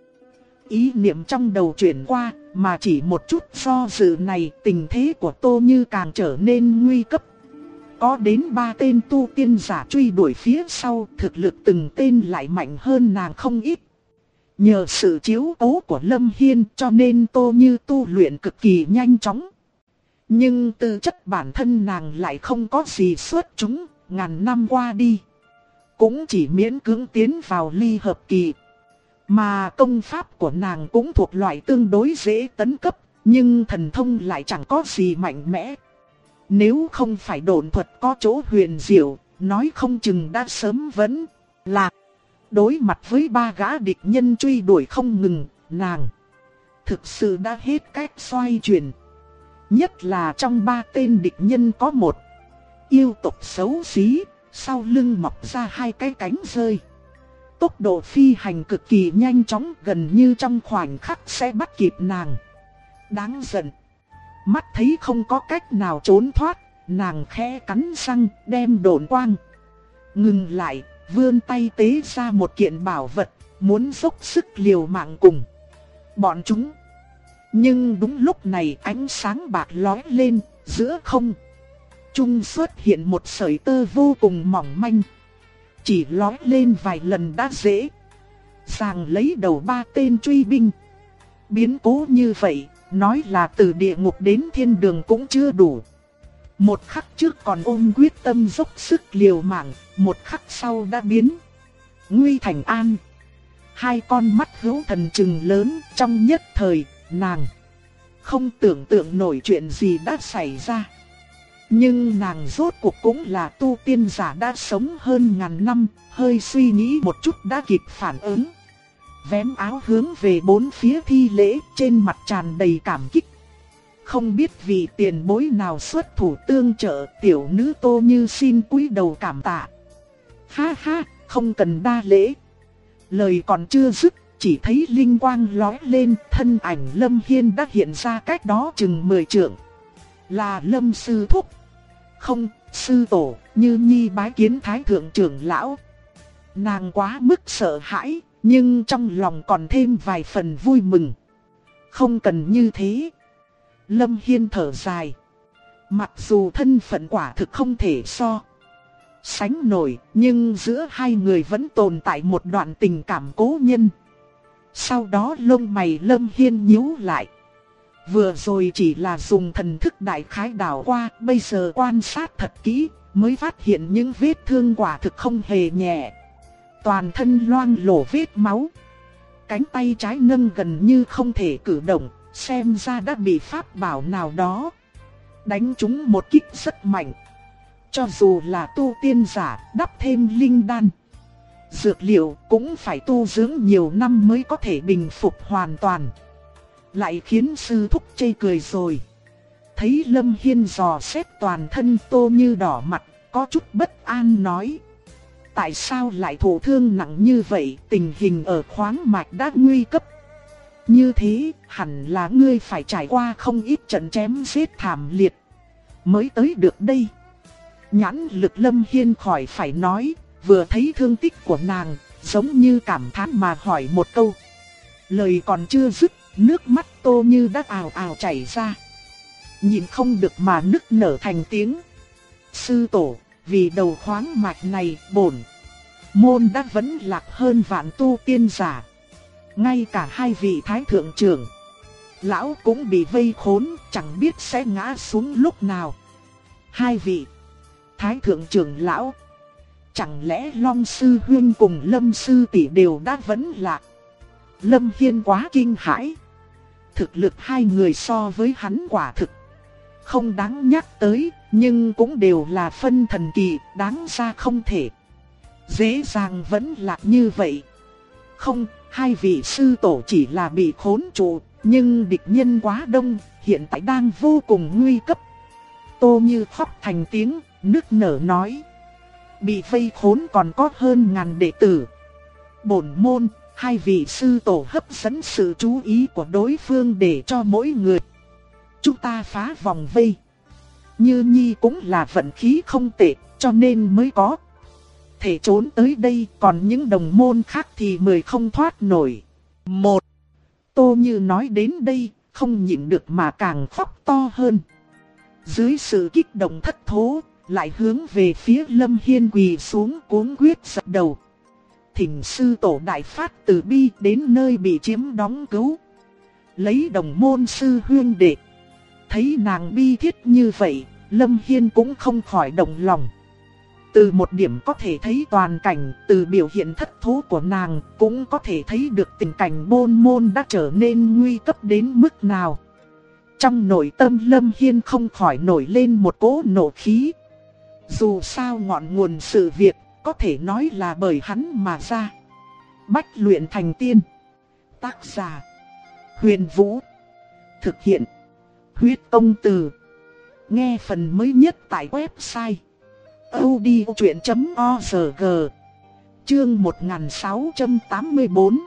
Ý niệm trong đầu chuyển qua, mà chỉ một chút do dự này, tình thế của Tô Như càng trở nên nguy cấp. Có đến 3 tên tu tiên giả truy đuổi phía sau, thực lực từng tên lại mạnh hơn nàng không ít. Nhờ sự chiếu cố của Lâm Hiên cho nên Tô Như tu luyện cực kỳ nhanh chóng. Nhưng tư chất bản thân nàng lại không có gì xuất chúng, ngàn năm qua đi cũng chỉ miễn cưỡng tiến vào ly hợp kỳ. Mà công pháp của nàng cũng thuộc loại tương đối dễ tấn cấp, nhưng thần thông lại chẳng có gì mạnh mẽ. Nếu không phải độn thuật có chỗ huyền diệu, nói không chừng đã sớm vẫn lạc. Đối mặt với 3 gã địch nhân truy đuổi không ngừng, nàng thực sự đã hết cách xoay chuyển. Nhất là trong 3 tên địch nhân có một yêu tộc xấu xí, sau lưng mọc ra 2 cái cánh rơi. Tốc độ phi hành cực kỳ nhanh chóng, gần như trong khoảnh khắc sẽ bắt kịp nàng. Đáng giận. Mắt thấy không có cách nào trốn thoát, nàng khẽ cắn răng đem độn quang ngừng lại, vươn tay tế ra một kiện bảo vật, muốn dốc sức liều mạng cùng bọn chúng. Nhưng đúng lúc này ánh sáng bạc lóe lên, giữa không trung xuất hiện một sợi tơ vô cùng mỏng manh. Chỉ lóe lên vài lần đã dễ dàng lấy đầu 3 tên truy binh. Biến cố như vậy, nói là từ địa ngục đến thiên đường cũng chưa đủ. Một khắc trước còn ôm quyết tâm dốc sức liều mạng, một khắc sau đã biến nguy thành an. 2 con mắt hữu thần trừng lớn, trong nhất thời, nàng không tưởng tượng nổi chuyện gì đã xảy ra. Nhưng nàng rốt cuộc cũng là tu tiên giả đã sống hơn ngàn năm, hơi suy nghĩ một chút đã kịp phản ứng. Vén áo hướng về 4 phía thi lễ, trên mặt tràn đầy cảm kích. Không biết vị tiền bối nào xuất thủ tương trợ, tiểu nữ Tô Như xin cúi đầu cảm tạ. Ha ha, không cần đa lễ. Lời còn chưa dứt, chỉ thấy linh quang lóe lên, thân ảnh Lâm Hiên đã hiện ra cách đó chừng 10 trượng. Là Lâm sư thúc. Không, sư tổ, Như Nhi bái kiến thái thượng trưởng lão. Nàng quá mức sợ hãi, nhưng trong lòng còn thêm vài phần vui mừng. Không cần như thế. Lâm Hiên thở dài. Mặc dù thân phận quả thực không thể so sánh nổi, nhưng giữa hai người vẫn tồn tại một đoạn tình cảm cố nhân. Sau đó lông mày Lâm Hiên nhíu lại. Vừa rồi chỉ là dùng thần thức đại khái đảo qua, bây giờ quan sát thật kỹ, mới phát hiện những vết thương quả thực không hề nhẹ. Toàn thân loang lổ vết máu. Cánh tay trái nâng gần như không thể cử động, xem ra đã bị pháp bảo nào đó đánh trúng một kích rất mạnh. Cho dù là tu tiên giả, đắp thêm linh đan, dược liệu cũng phải tu dưỡng nhiều năm mới có thể bình phục hoàn toàn. Lại khiến sư thúc chê cười rồi. Thấy Lâm Hiên dò xét toàn thân, Tô Như đỏ mặt, có chút bất an nói. Tại sao lại thụ thương nặng như vậy, tình hình ở khoáng mạch đã nguy cấp. Như thế, hẳn là ngươi phải trải qua không ít trận chém giết thảm liệt mới tới được đây. Nhãn lực Lâm Hiên khỏi phải nói, vừa thấy thương tích của nàng, giống như cảm thán mà hỏi một câu. Lời còn chưa dứt, nước mắt Tô Như đã ào ào chảy ra. Nhìn không được mà nức nở thành tiếng. Sư tổ, vì đầu khoáng mạch này, bổn môn đã vẫn lạc hơn vạn tu tiên giả. Ngay cả 2 vị thái thượng trưởng lão cũng bị vây khốn, chẳng biết sẽ ngã xuống lúc nào. 2 vị thái thượng trưởng lão, chẳng lẽ Long sư huynh cùng Lâm sư tỷ đều đã vẫn lạc? Lâm Hiên quá kinh hãi. Thực lực 2 người so với hắn quả thực không đáng nhắc tới, nhưng cũng đều là phân thần kỳ, đáng ra không thể dễ dàng vẫn lạc như vậy. Không, 2 vị sư tổ chỉ là bị khốn trụ, nhưng địch nhân quá đông, hiện tại đang vô cùng nguy cấp. Tô Như khóc thành tiếng, nức nở nói. Bị vây khốn còn có hơn ngàn đệ tử. Bổn môn, 2 vị sư tổ hấp dẫn sự chú ý của đối phương để cho mỗi người chúng ta phá vòng vây. Như Nhi cũng là vận khí không tệ, cho nên mới có thể trốn tới đây, còn những đồng môn khác thì 10 không thoát nổi. Một, Tô Như nói đến đây, không nhịn được mà càng khóc to hơn. Dưới sự kích động thất thố, lại hướng về phía Lâm Hiên quỳ xuống cuống quyết dập đầu. Thỉnh sư tổ đại phát từ bi đến nơi bị chiếm đóng cứu. Lấy đồng môn sư huyên đệ. Thấy nàng bi thiết như vậy, Lâm Hiên cũng không khỏi động lòng. Từ một điểm có thể thấy toàn cảnh, từ biểu hiện thất thố của nàng cũng có thể thấy được tình cảnh bôn môn đã trở nên nguy cấp đến mức nào. Trong nội tâm Lâm Hiên không khỏi nổi lên một cỗ nộ khí. Dù sao ngọn nguồn sự việc có thể nói là bởi hắn mà ra. Bách luyện thành tiên. Tác giả: Huyền Vũ. Thực hiện: Huyết công từ. Nghe phần mới nhất tại website audiochuyện.org. Chương 1684.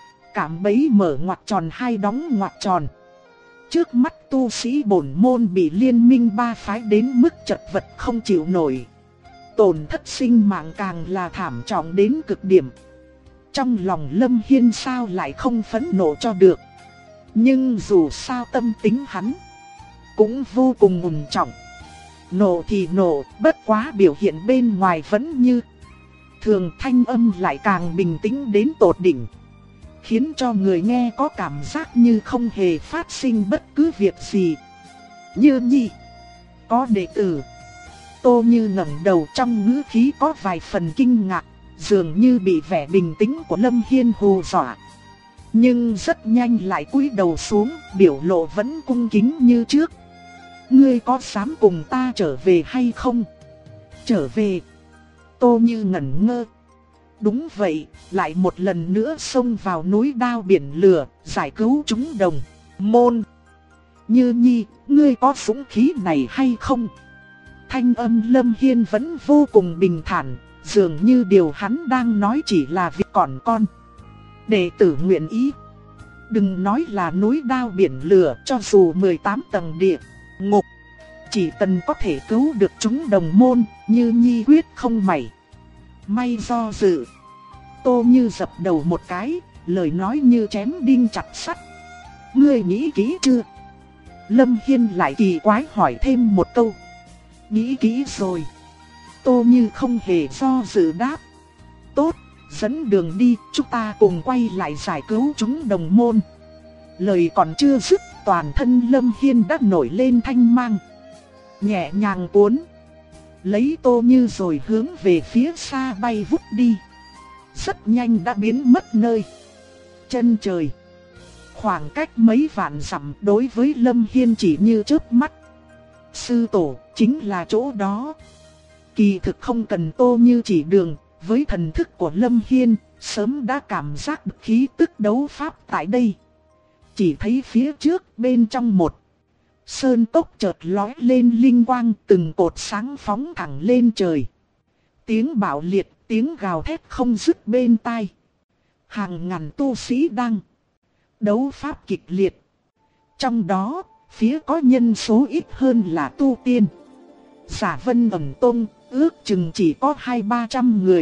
Cảm bẫy mở ngoặc tròn hai đóng ngoặc tròn. Trước mắt tu sĩ bổn môn bị liên minh ba phái đến mức chật vật không chịu nổi. Tổn thất sinh mạng càng là thảm trọng đến cực điểm. Trong lòng Lâm Hiên sao lại không phẫn nộ cho được. Nhưng dù sao tâm tính hắn cũng vô cùng ổn trọng. Nộ thì nộ, bất quá biểu hiện bên ngoài vẫn như thường, thanh âm lại càng bình tĩnh đến tột đỉnh, khiến cho người nghe có cảm giác như không hề phát sinh bất cứ việc gì. Như Nhi, có đệ tử. Tô Như ngẩng đầu, trong ngữ khí có vài phần kinh ngạc, dường như bị vẻ bình tĩnh của Lâm Hiên hù dọa. Nhưng rất nhanh lại cúi đầu xuống, biểu lộ vẫn cung kính như trước. Ngươi có dám cùng ta trở về hay không? Trở về? Tô Như ngẩn ngơ. Đúng vậy, lại một lần nữa xông vào núi đao biển lửa, giải cứu chúng đồng môn. Như Nhi, ngươi có dũng khí này hay không? Thanh âm Lâm Hiên vẫn vô cùng bình thản, dường như điều hắn đang nói chỉ là việc còn con. Đệ tử nguyện ý. Đừng nói là núi đao biển lửa, cho dù 18 tầng địa ngục, chỉ cần có thể cứu được chúng đồng môn, Như Nhi quyết không mảy may do dự. Tô Như dập đầu một cái, lời nói như chém đinh chặt sắt. Ngươi nghĩ kỹ chưa? Lâm Hiên lại kỳ quái hỏi thêm một câu. Nghĩ kỹ rồi. Tô Như không hề do dự đáp. Tốt, dẫn đường đi, chúng ta cùng quay lại giải cứu chúng đồng môn. Lời còn chưa dứt, toàn thân Lâm Hiên đã nổi lên thanh mang, nhẹ nhàng cuốn lấy Tô Như rồi hướng về phía xa bay vút đi. Rất nhanh đã biến mất nơi chân trời. Khoảng cách mấy vạn dặm đối với Lâm Hiên chỉ như chớp mắt. Sư tổ chính là chỗ đó. Kỳ thực không cần Tô Như chỉ đường, với thần thức của Lâm Hiên, sớm đã cảm giác được khí tức đấu pháp tại đây. Chỉ thấy phía trước bên trong một sơn cốc chợt lóe lên linh quang, từng cột sáng phóng thẳng lên trời. Tiếng bạo liệt, tiếng gào thét không dứt bên tai. Hàng ngàn tu sĩ đang đấu pháp kịch liệt. Trong đó, phía có nhân số ít hơn là tu tiên Giả Vân Ẩn Tông, ước chừng chỉ có 200-300 người.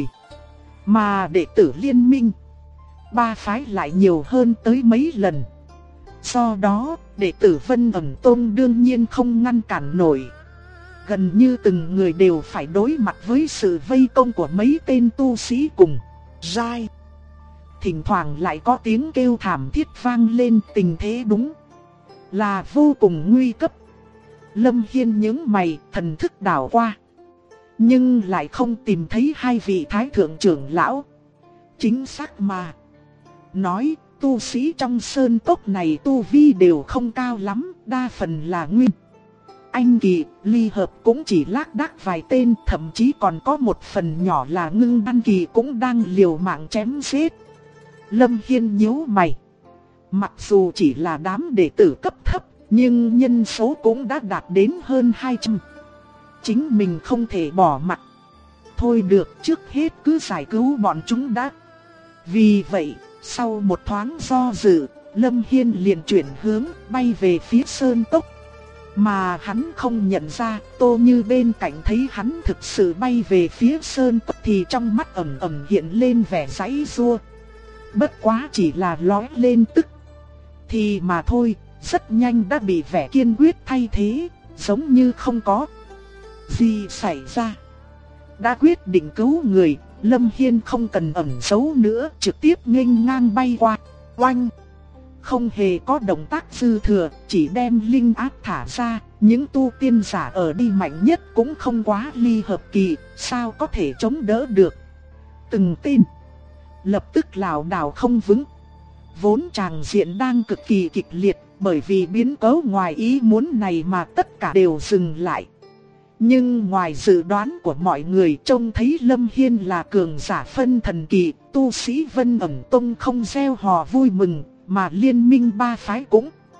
Mà đệ tử liên minh ba phái lại nhiều hơn tới mấy lần. Do đó, đệ tử Vân Ẩn Tông đương nhiên không ngăn cản nổi. Gần như từng người đều phải đối mặt với sự vây công của mấy tên tu sĩ cùng giai. Thỉnh thoảng lại có tiếng kêu thảm thiết vang lên, tình thế đúng là vô cùng nguy cấp. Lâm Hiên nhướng mày, thần thức đảo qua, nhưng lại không tìm thấy hai vị thái thượng trưởng lão. Chính xác mà nói, tu sĩ trong sơn cốc này tu vi đều không cao lắm, đa phần là nguyên anh kỳ, ly hợp cũng chỉ lác đác vài tên, thậm chí còn có một phần nhỏ là ngưng đan kỳ cũng đang liều mạng chém giết. Lâm Hiên nhíu mày. Mặc dù chỉ là đám đệ tử cấp thấp, nhưng nhân số cũng đã đạt đến hơn 200. Chính mình không thể bỏ mặt. Thôi được, trước hết cứ giải cứu bọn chúng đã. Vì vậy, sau một thoáng do dự, Lâm Hiên liền chuyển hướng bay về phía sơn cốc. Mà hắn không nhận ra, Tô Như bên cạnh thấy hắn thực sự bay về phía sơn cốc thì trong mắt ẩn ẩn hiện lên vẻ giãy giụa. Bất quá chỉ là lóe lên tức thì mà thôi, rất nhanh đã bị vẻ kiên quyết thay thế, giống như không có gì xảy ra. Đã quyết định cứu người, Lâm Hiên không cần ẩn giấu nữa, trực tiếp nghênh ngang bay qua, oanh. Không hề có động tác dư thừa, chỉ đem linh áp thả ra. Những tu tiên giả ở đi mạnh nhất cũng không quá ly hợp kỳ, sao có thể chống đỡ được. Từng tên lập tức lảo đảo không vững. Vốn tràng diện đang cực kỳ kịch liệt, bởi vì biến cố ngoài ý muốn này mà tất cả đều dừng lại. Nhưng ngoài dự đoán của mọi người, trông thấy Lâm Hiên là cường giả phân thần kỳ, tu sĩ Vân Ẩn Tông không reo hò vui mừng, mà liên minh ba phái cũng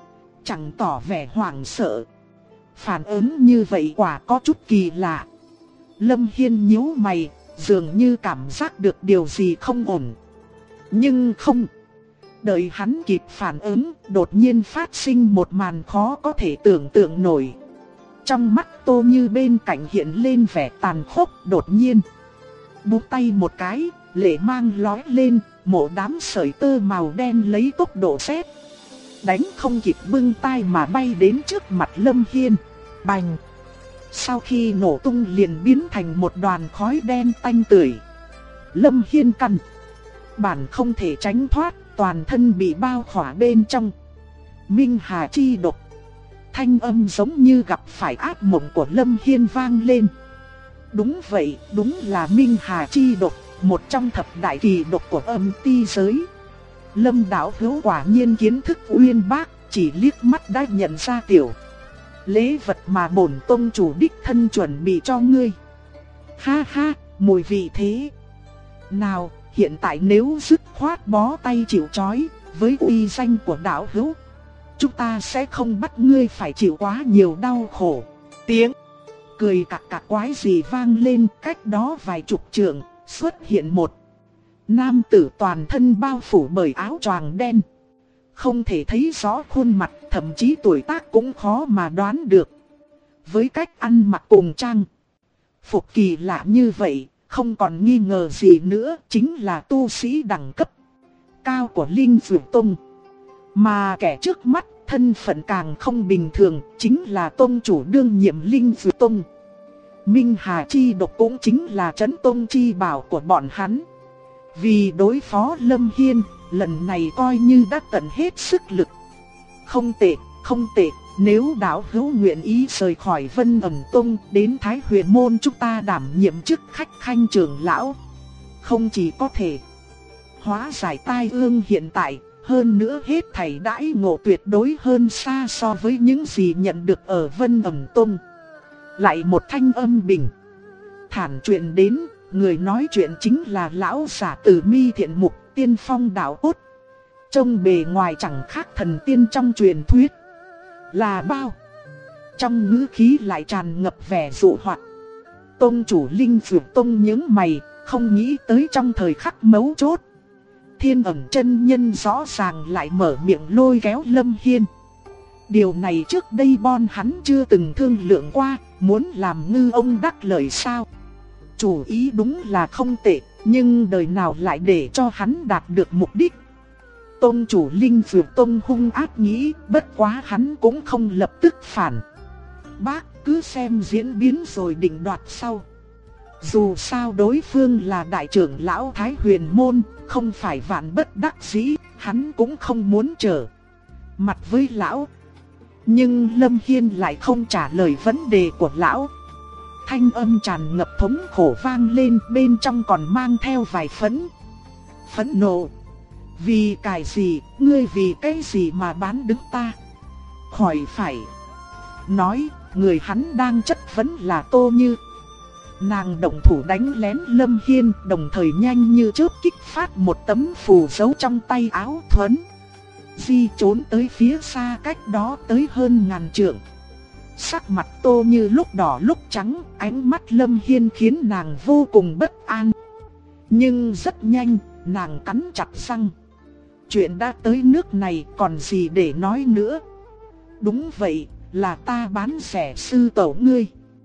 chẳng tỏ vẻ hoảng sợ. Phản ứng như vậy quả có chút kỳ lạ. Lâm Hiên nhíu mày, dường như cảm giác được điều gì không ổn. Nhưng không đợi hắn kịp phản ứng, đột nhiên phát sinh một màn khó có thể tưởng tượng nổi. Trong mắt Tô Như bên cạnh hiện lên vẻ tàn khốc, đột nhiên búng tay một cái, lệ mang lóe lên, một đám sợi tơ màu đen lấy tốc độ sét đánh không kịp bưng tay mà bay đến trước mặt Lâm Hiên. Bành! Sau khi nổ tung liền biến thành một đoàn khói đen tanh tưởi. Lâm Hiên căn bản không thể tránh thoát, toàn thân bị bao khỏa bên trong. Minh Hà chi độc. Thanh âm giống như gặp phải ác mộng của Lâm Hiên vang lên. Đúng vậy, đúng là Minh Hà chi độc, một trong thập đại kỳ độc của âm ti giới. Lâm đạo hữu quả nhiên kiến thức uyên bác, chỉ liếc mắt đã nhận ra tiểu lễ vật mà bổn tông chủ đích thân chuẩn bị cho ngươi. Ha ha, mùi vị thế nào, hiện tại nếu dứt khoát bó tay chịu trói, với uy danh của đạo hữu, chúng ta sẽ không bắt ngươi phải chịu quá nhiều đau khổ. Tiếng cười cặc cặc quái gì vang lên, cách đó vài chục trượng, xuất hiện một nam tử toàn thân bao phủ bởi áo choàng đen. Không thể thấy rõ khuôn mặt, thậm chí tuổi tác cũng khó mà đoán được. Với cách ăn mặc cùng trang phục kỳ lạ như vậy, không còn nghi ngờ gì nữa, chính là tu sĩ đẳng cấp cao của Linh Dược Tông. Mà kẻ trước mắt, thân phận càng không bình thường, chính là tông chủ đương nhiệm Linh Dược Tông. Minh Hà chi độc cũng chính là trấn tông chi bảo của bọn hắn. Vì đối phó Lâm Hiên, lần này coi như đã tận hết sức lực. Không tệ, không tệ, nếu đạo hữu nguyện ý rời khỏi Vân Ẩn Tông đến Thái Huyền Môn, chúng ta đảm nhiệm chức khách khanh trưởng lão. Không chỉ có thể hóa giải tai ương hiện tại, hơn nữa hết thảy đãi ngộ tuyệt đối hơn xa so với những gì nhận được ở Vân Ẩn Tông. Lại một thanh âm bình thản truyền đến, người nói chuyện chính là lão giả Tử Mi Thiện Mục, tiên phong đạo cốt. Trông bề ngoài chẳng khác thần tiên trong truyền thuyết là bao, trong ngữ khí lại tràn ngập vẻ dụ hoặc. Tông chủ Linh Dược Tông nhướng mày, không nghĩ tới trong thời khắc mấu chốt, Thiên Ẩn chân nhân rõ ràng lại mở miệng lôi kéo Lâm Hiên. Điều này trước đây bọn hắn chưa từng thương lượng qua, muốn làm ngư ông đắc lợi sao? Chủ ý đúng là không tệ, nhưng đời nào lại để cho hắn đạt được mục đích. Tông chủ Linh Dược Tông hung ác nghĩ, bất quá hắn cũng không lập tức phản bác, cứ xem diễn biến rồi định đoạt sau. Dù sao đối phương là đại trưởng lão Thái Huyền Môn, không phải vạn bất đắc dĩ, hắn cũng không muốn trở mặt với lão. Nhưng Lâm Hiên lại không trả lời vấn đề của lão. Thanh âm tràn ngập thống khổ vang lên, bên trong còn mang theo vài phẫn nộ. Vì cái gì, ngươi vì cái gì mà bán đứng ta? Khỏi phải nói, người hắn đang chất vấn là Tô Như. Nàng động thủ đánh lén Lâm Hiên, đồng thời nhanh như chớp kích phát một tấm phù giấu trong tay áo thuẫn. Di trốn tới phía xa cách đó tới hơn ngàn trượng. Sắc mặt Tô Như lúc đỏ lúc trắng, ánh mắt Lâm Hiên khiến nàng vô cùng bất an. Nhưng rất nhanh, nàng cắn chặt răng. Chuyện đã tới nước này còn gì để nói nữa. Đúng vậy, là ta bán rẻ sư tổ ngươi.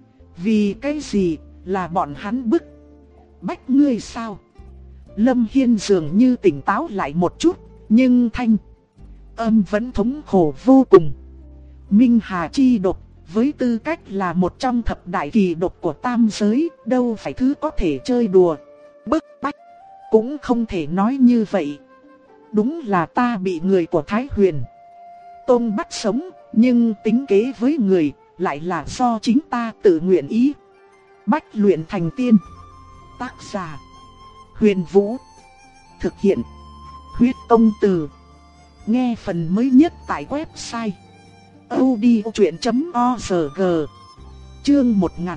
Vì cái gì, là bọn hắn bức bách ngươi sao? Lâm Hiên dường như tỉnh táo lại một chút, nhưng thanh âm vẫn thống khổ vô cùng. Minh Hà chi độc, với tư cách là một trong thập đại kỳ độc của tam giới, đâu phải thứ có thể chơi đùa, bức bách. Cũng không thể nói như vậy. Đúng là ta bị người của Thái Huyền Tông bắt sống, nhưng tính kế với người, lại là do chính ta tự nguyện ý bách luyện thành tiên. Tác giả Huyền Vũ, thực hiện Huyết Công Từ. Nghe phần mới nhất tại website audiochuyện.org. Chương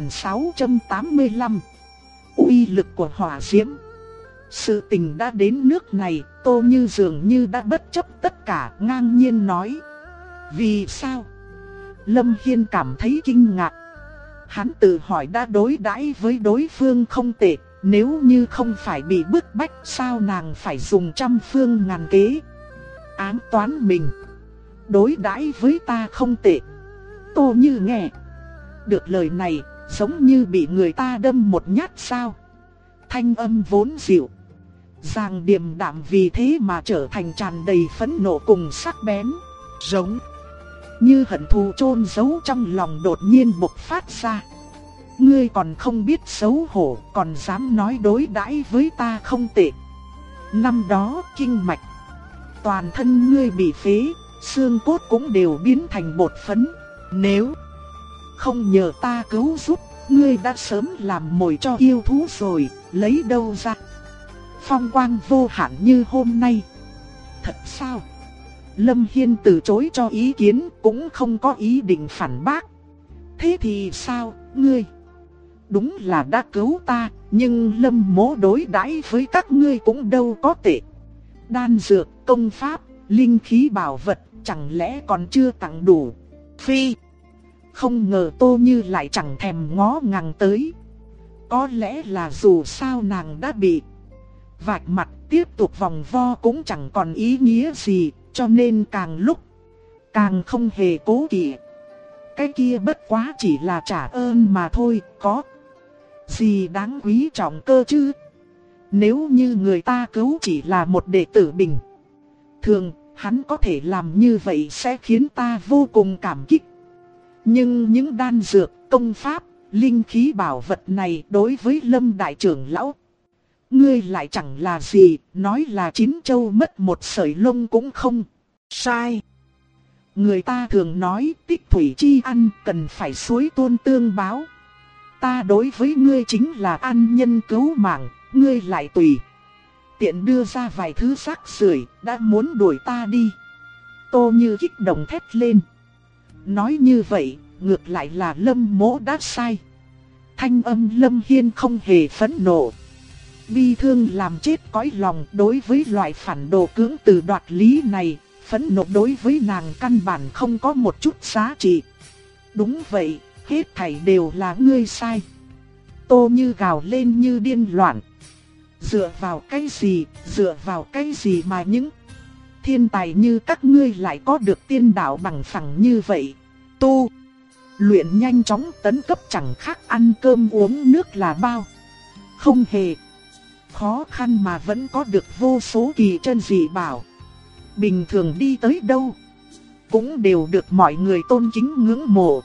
1685. Uy lực của hỏa diễm. Sự tình đã đến nước này, Tô Như dường như đã bất chấp tất cả, ngang nhiên nói. Vì sao? Lâm Hiên cảm thấy kinh ngạc. Hắn tự hỏi đã đối đãi với đối phương không tệ, nếu như không phải bị bức bách sao nàng phải dùng trăm phương ngàn kế ám toán mình. Đối đãi với ta không tệ. Tô Như nghe được lời này giống như bị người ta đâm một nhát sao. Thanh âm vốn dịu dàng điềm đạm vì thế mà trở thành tràn đầy phẫn nộ cùng sắc bén, giống như hận thù chôn giấu trong lòng đột nhiên bộc phát ra. Ngươi còn không biết xấu hổ, còn dám nói đối đãi với ta không tệ. Năm đó kinh mạch toàn thân ngươi bị phế, xương cốt cũng đều biến thành bột phấn. Nếu không nhờ ta cứu giúp, ngươi đã sớm làm mồi cho yêu thú rồi, lấy đâu ra phong quang vô hạn như hôm nay. Thật sao? Lâm Hiên từ chối cho ý kiến, cũng không có ý định phản bác. Thế thì sao, ngươi? Đúng là đã cứu ta, nhưng Lâm mỗ đối đãi với các ngươi cũng đâu có tệ. Đan dược, công pháp, linh khí bảo vật, chẳng lẽ còn chưa tặng đủ? Phi! Không ngờ Tô Như lại chẳng thèm ngó ngàng tới. Có lẽ là dù sao nàng đã bị vạch mặt, tiếp tục vòng vo cũng chẳng còn ý nghĩa gì, cho nên càng lúc càng không hề cố kỵ. Cái kia bất quá chỉ là trả ơn mà thôi, có gì đáng quý trọng cơ chứ? Nếu như người ta cứu chỉ là một đệ tử bình thường, hắn có thể làm như vậy sẽ khiến ta vô cùng cảm kích. Nhưng những đan dược, công pháp, linh khí bảo vật này đối với Lâm đại trưởng lão, ngươi lại chẳng là gì, nói là chín châu mất một sợi lông cũng không sai. Người ta thường nói tích thủy chi ăn cần phải suối tuôn tương báo. Ta đối với ngươi chính là ăn nhân cứu mạng, ngươi lại tùy tiện đưa ra vài thứ rác rưởi, đã muốn đuổi ta đi. Tô Như kích động thét lên. Nói như vậy, ngược lại là Lâm mỗ đã sai. Thanh âm Lâm Hiên không hề phẫn nộ. Bi thương làm chết cõi lòng. Đối với loại phản đồ cưỡng từ đoạt lý này, phẫn nộ đối với nàng căn bản không có một chút giá trị. Đúng vậy, hết thảy đều là ngươi sai. Tô Như gào lên như điên loạn. Dựa vào cái gì mà những thiên tài như các ngươi lại có được tiên đạo bằng phẳng như vậy? Tu luyện nhanh chóng tấn cấp chẳng khác ăn cơm uống nước là bao. Không hề khó khăn mà vẫn có được vô số kỳ chân dị bảo. Bình thường đi tới đâu cũng đều được mọi người tôn kính ngưỡng mộ.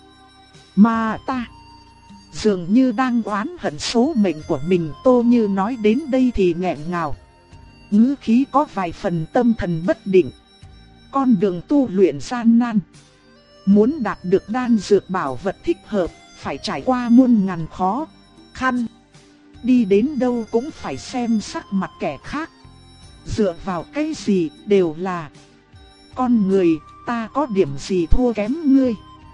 Mà ta dường như đang oán hận số mệnh của mình. Tô Như nói đến đây thì nghẹn ngào, ngữ khí có vài phần tâm thần bất định. Con đường tu luyện gian nan, muốn đạt được đan dược bảo vật thích hợp, phải trải qua muôn ngàn khó khăn. Đi đến đâu cũng phải xem sắc mặt kẻ khác. Dựa vào cái gì đều là con người, ta có điểm gì thua kém ngươi?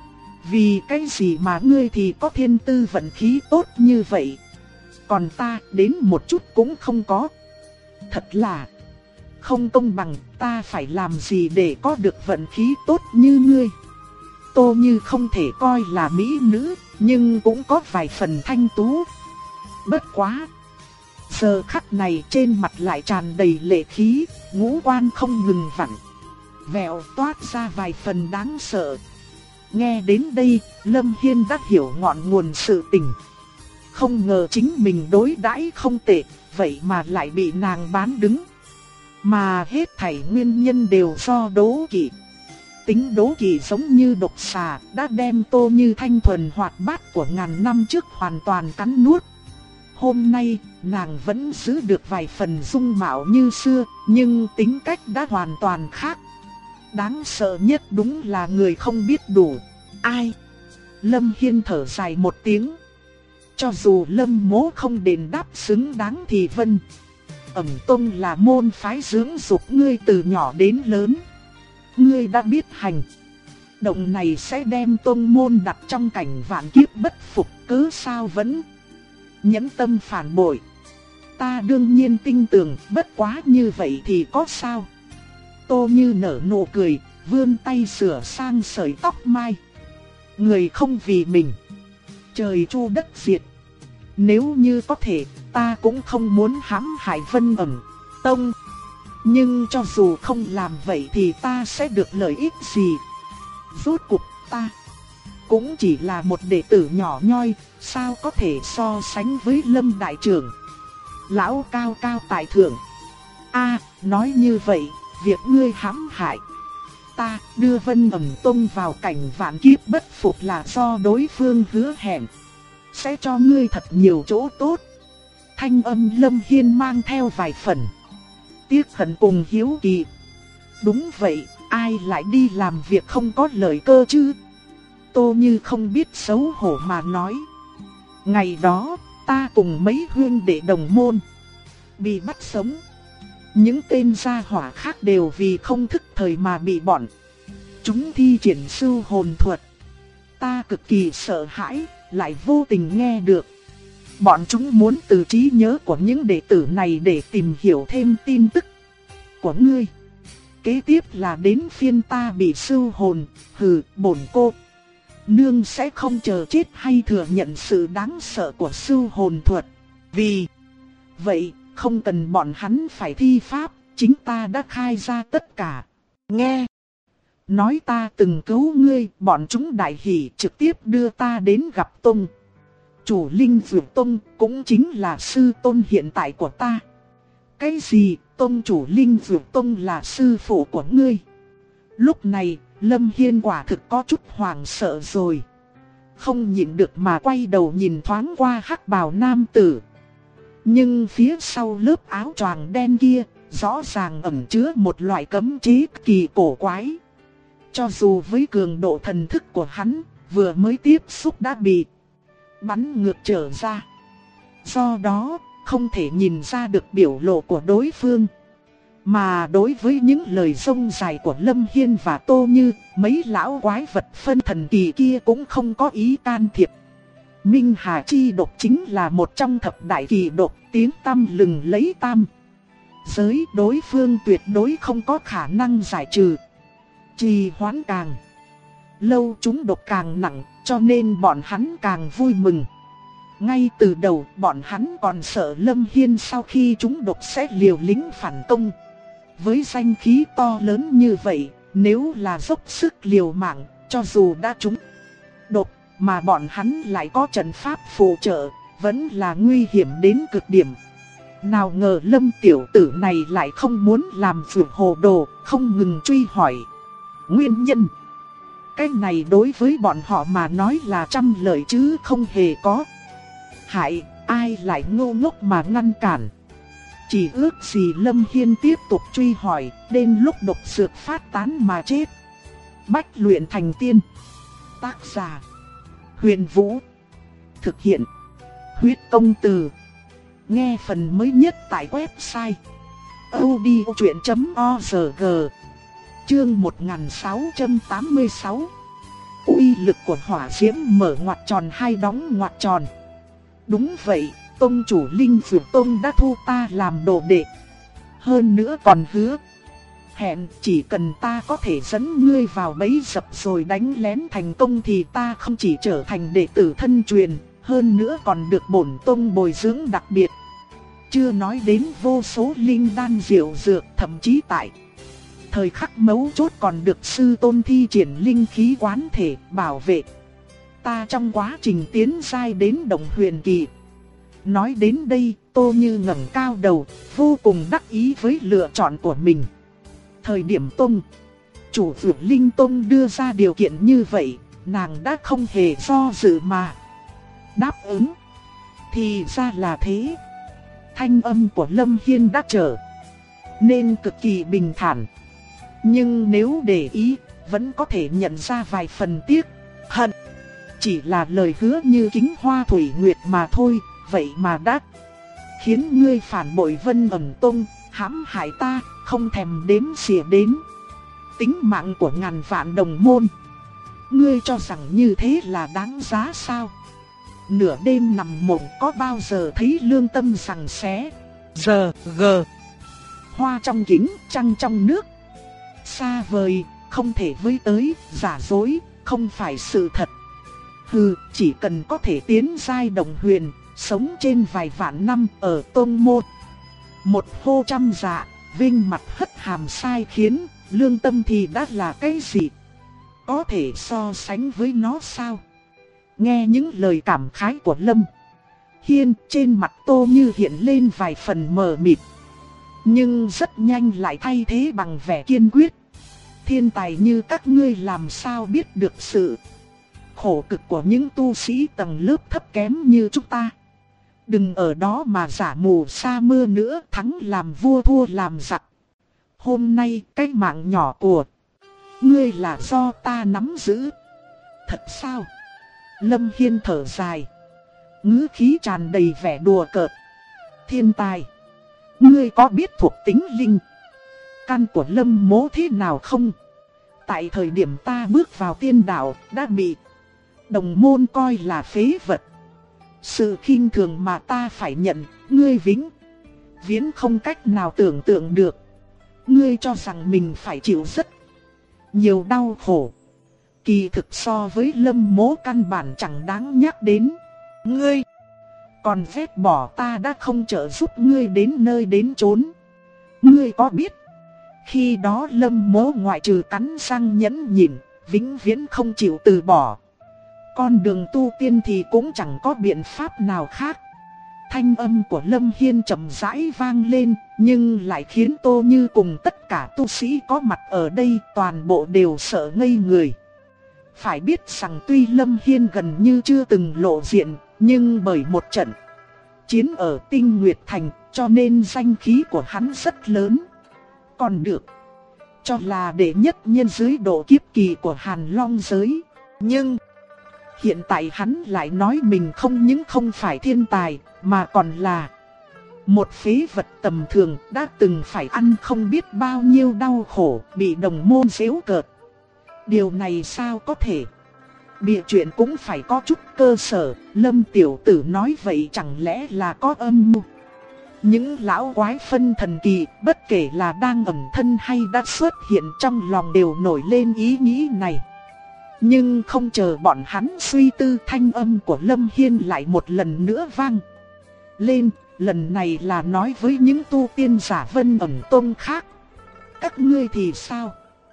Vì cái gì mà ngươi thì có thiên tư vận khí tốt như vậy, còn ta đến một chút cũng không có. Thật là không công bằng, ta phải làm gì để có được vận khí tốt như ngươi? Tô Như không thể coi là mỹ nữ, nhưng cũng có vài phần thanh tú. Bất quá giờ khắc này trên mặt lại tràn đầy lệ khí, ngũ quan không ngừng vặn vẹo, toát ra vài phần đáng sợ. Nghe đến đây, Lâm Hiên đã hiểu ngọn nguồn sự tình. Không ngờ chính mình đối đãi không tệ, vậy mà lại bị nàng bán đứng. Mà hết thảy nguyên nhân đều do đố kỵ. Tính đố kỵ giống như độc xà, đã đem Tô Như thanh thuần hoạt bát của ngàn năm trước hoàn toàn cắn nuốt. Hôm nay, nàng vẫn giữ được vài phần dung mạo như xưa, nhưng tính cách đã hoàn toàn khác. Đáng sợ nhất đúng là người không biết đủ. Ai? Lâm Hiên thở dài một tiếng. Cho dù Lâm mỗ không đền đáp xứng đáng thì Vân Ẩm Tông là môn phái dưỡng dục ngươi từ nhỏ đến lớn. Ngươi đã biết hành động này sẽ đem tông môn đặt trong cảnh vạn kiếp bất phục, cớ sao vẫn nhẫn tâm phản bội? Ta đương nhiên tin tưởng, bất quá như vậy thì có sao? Tô Như nở nụ cười, vươn tay sửa sang sợi tóc mai. Người không vì mình, trời chu đất diệt. Nếu như có thể, ta cũng không muốn hãm hại Vân Ẩn Tông. Nhưng cho dù không làm vậy thì ta sẽ được lợi ích gì? Rốt cuộc ta cũng chỉ là một đệ tử nhỏ nhoi, sao có thể so sánh với Lâm đại trưởng. Lão cao cao tại thượng. Nói như vậy, việc ngươi hãm hại ta, đưa Vân Ẩn Tông vào cảnh vạn kiếp bất phục là do đối phương hứa hẹn sẽ cho ngươi thật nhiều chỗ tốt. Thanh âm Lâm Hiên mang theo vài phần tiếc hận cùng hiếu kỳ. Đúng vậy, ai lại đi làm việc không có lợi cơ chứ? Tô Như không biết xấu hổ mà nói. Ngày đó, ta cùng mấy huynh đệ đồng môn bị bắt sống. Những tên gia hỏa khác đều vì không thức thời mà bị bọn chúng thi triển sưu hồn thuật. Ta cực kỳ sợ hãi, lại vô tình nghe được bọn chúng muốn từ trí nhớ của những đệ tử này để tìm hiểu thêm tin tức của ngươi. Kế tiếp là đến phiên ta bị sưu hồn. Bổn cô nương sẽ không chờ chết hay thừa nhận sự đáng sợ của sưu hồn thuật. Vì vậy, không cần bọn hắn phải thi pháp, chính ta đã khai ra tất cả. Nghe nói ta từng cứu ngươi, bọn chúng đại hỉ trực tiếp đưa ta đến gặp Tông chủ Linh Dược Tông, cũng chính là sư tôn hiện tại của ta. Cái gì? Tông chủ Linh Dược Tông là sư phụ của ngươi? Lúc này, Lâm Hiên quả thực có chút hoảng sợ rồi. Không nhịn được mà quay đầu nhìn thoáng qua hắc bào nam tử. Nhưng phía sau lớp áo choàng đen kia, rõ ràng ẩn chứa một loại cấm chế kỳ cổ quái. Cho dù với cường độ thần thức của hắn, vừa mới tiếp xúc đã bị bắn ngược trở ra. Do đó, không thể nhìn ra được biểu lộ của đối phương. Mà đối với những lời rông dài của Lâm Hiên và Tô Như, mấy lão quái vật phân thần kỳ kia cũng không có ý can thiệp. Minh Hà chi độc chính là một trong thập đại kỳ độc, tiếng tăm lừng lấy tam giới, đối phương tuyệt đối không có khả năng giải trừ. Trì hoãn càng lâu chúng độc càng nặng, cho nên bọn hắn càng vui mừng. Ngay từ đầu bọn hắn còn sợ Lâm Hiên sau khi chúng độc sẽ liều lĩnh phản công. Với danh khí to lớn như vậy, nếu là dốc sức liều mạng, cho dù đã trúng độc mà bọn hắn lại có trận pháp phụ trợ, vẫn là nguy hiểm đến cực điểm. Nào ngờ Lâm tiểu tử này lại không muốn làm vượt hồ đồ, không ngừng truy hỏi nguyên nhân. Cái này đối với bọn họ mà nói là trăm lợi chứ không hề có hại, ai lại ngu ngốc mà ngăn cản. Chỉ ước gì Lâm Hiên tiếp tục truy hỏi, đến lúc độc dược phát tán mà chết. Bách luyện thành tiên. Tác giả Huyền Vũ. Thực hiện Huyết Công Từ. Nghe phần mới nhất tại website audiochuyện.org. Chương 1686. Uy lực của hỏa diễm mở ngoặc tròn hay đóng ngoặc tròn. Đúng vậy, Tông chủ Linh Dược Tông đã thu ta làm đồ đệ. Hơn nữa còn hứa hẹn chỉ cần ta có thể dẫn ngươi vào bẫy dập rồi đánh lén thành công thì ta không chỉ trở thành đệ tử thân truyền, hơn nữa còn được bổn tông bồi dưỡng đặc biệt. Chưa nói đến vô số linh đan diệu dược, thậm chí tại thời khắc mấu chốt còn được sư tôn thi triển linh khí quán thể bảo vệ ta trong quá trình tiến giai đến Động Huyền Kỳ. Nói đến đây, Tô Như ngẩng cao đầu, vô cùng đắc ý với lựa chọn của mình. Thời điểm tông chủ Dược Linh Tông đưa ra điều kiện như vậy, nàng đã không hề do dự mà đáp ứng. Thì ra là thế. Thanh âm của Lâm Hiên đã trở nên cực kỳ bình thản. Nhưng nếu để ý, vẫn có thể nhận ra vài phần tiếc hận. Chỉ là lời hứa như kính hoa thủy nguyệt mà thôi, vậy mà đã khiến ngươi phản bội Vân Ẩn Tông, hãm hại ta, không thèm đếm xỉa đến tính mạng của ngàn vạn đồng môn. Ngươi cho rằng như thế là đáng giá sao? Nửa đêm nằm mộng có bao giờ thấy lương tâm giằng xé. Giờ, hoa trong kính, trăng trong nước. Xa vời, không thể với tới, giả dối, không phải sự thật. Hừ, chỉ cần có thể tiến giai đồng huyền, sống trên vài vạn năm ở tôn môn. Một hô trăm dạ, vinh mặt hất hàm sai khiến, lương tâm thì đã là cái gì? Có thể so sánh với nó sao? Nghe những lời cảm khái của Lâm Hiên, trên mặt Tô Như hiện lên vài phần mờ mịt, nhưng rất nhanh lại thay thế bằng vẻ kiên quyết. Thiên tài như các ngươi làm sao biết được sự khổ cực của những tu sĩ tầng lớp thấp kém như chúng ta. Đừng ở đó mà giả mù sa mưa nữa, thắng làm vua thua làm giặc. Hôm nay cái mạng nhỏ của ngươi là do ta nắm giữ. Thật sao? Lâm Hiên thở dài, ngữ khí tràn đầy vẻ đùa cợt. Thiên tài, ngươi có biết thuộc tính linh căn của Lâm Mỗ thế nào không? Tại thời điểm ta bước vào tiên đạo đã bị đồng môn coi là phế vật. Sự khinh thường mà ta phải nhận, ngươi vĩnh viễn không cách nào tưởng tượng được. Ngươi cho rằng mình phải chịu rất nhiều đau khổ. Kỳ thực so với Lâm Mỗ căn bản chẳng đáng nhắc đến. Ngươi còn ghét bỏ ta đã không trợ giúp ngươi đến nơi đến chốn. Ngươi có biết, khi đó Lâm Mỗ ngoại trừ cắn răng nhẫn nhịn, vĩnh viễn không chịu từ bỏ con đường tu tiên thì cũng chẳng có biện pháp nào khác. Thanh âm của Lâm Hiên chậm rãi vang lên, nhưng lại khiến Tô Như cùng tất cả tu sĩ có mặt ở đây toàn bộ đều sợ ngây người. Phải biết rằng tuy Lâm Hiên gần như chưa từng lộ diện, nhưng bởi một trận chiến ở Tinh Nguyệt Thành, cho nên danh khí của hắn rất lớn. Còn được cho là đệ nhất nhân dưới độ kiếp kỳ của Hàn Long giới. Nhưng hiện tại hắn lại nói mình không những không phải thiên tài, mà còn là một phế vật tầm thường, đã từng phải ăn không biết bao nhiêu đau khổ, bị đồng môn giễu cợt. Điều này sao có thể? Bịa chuyện cũng phải có chút cơ sở. Lâm tiểu tử nói vậy chẳng lẽ là có âm mưu? Những lão quái phân thần kỳ, bất kể là đang ẩn thân hay đã xuất hiện trong lòng đều nổi lên ý nghĩ này. Nhưng không chờ bọn hắn suy tư, thanh âm của Lâm Hiên lại một lần nữa vang lên, lần này là nói với những tu tiên giả Vân Ẩn Tông khác. Các ngươi thì sao?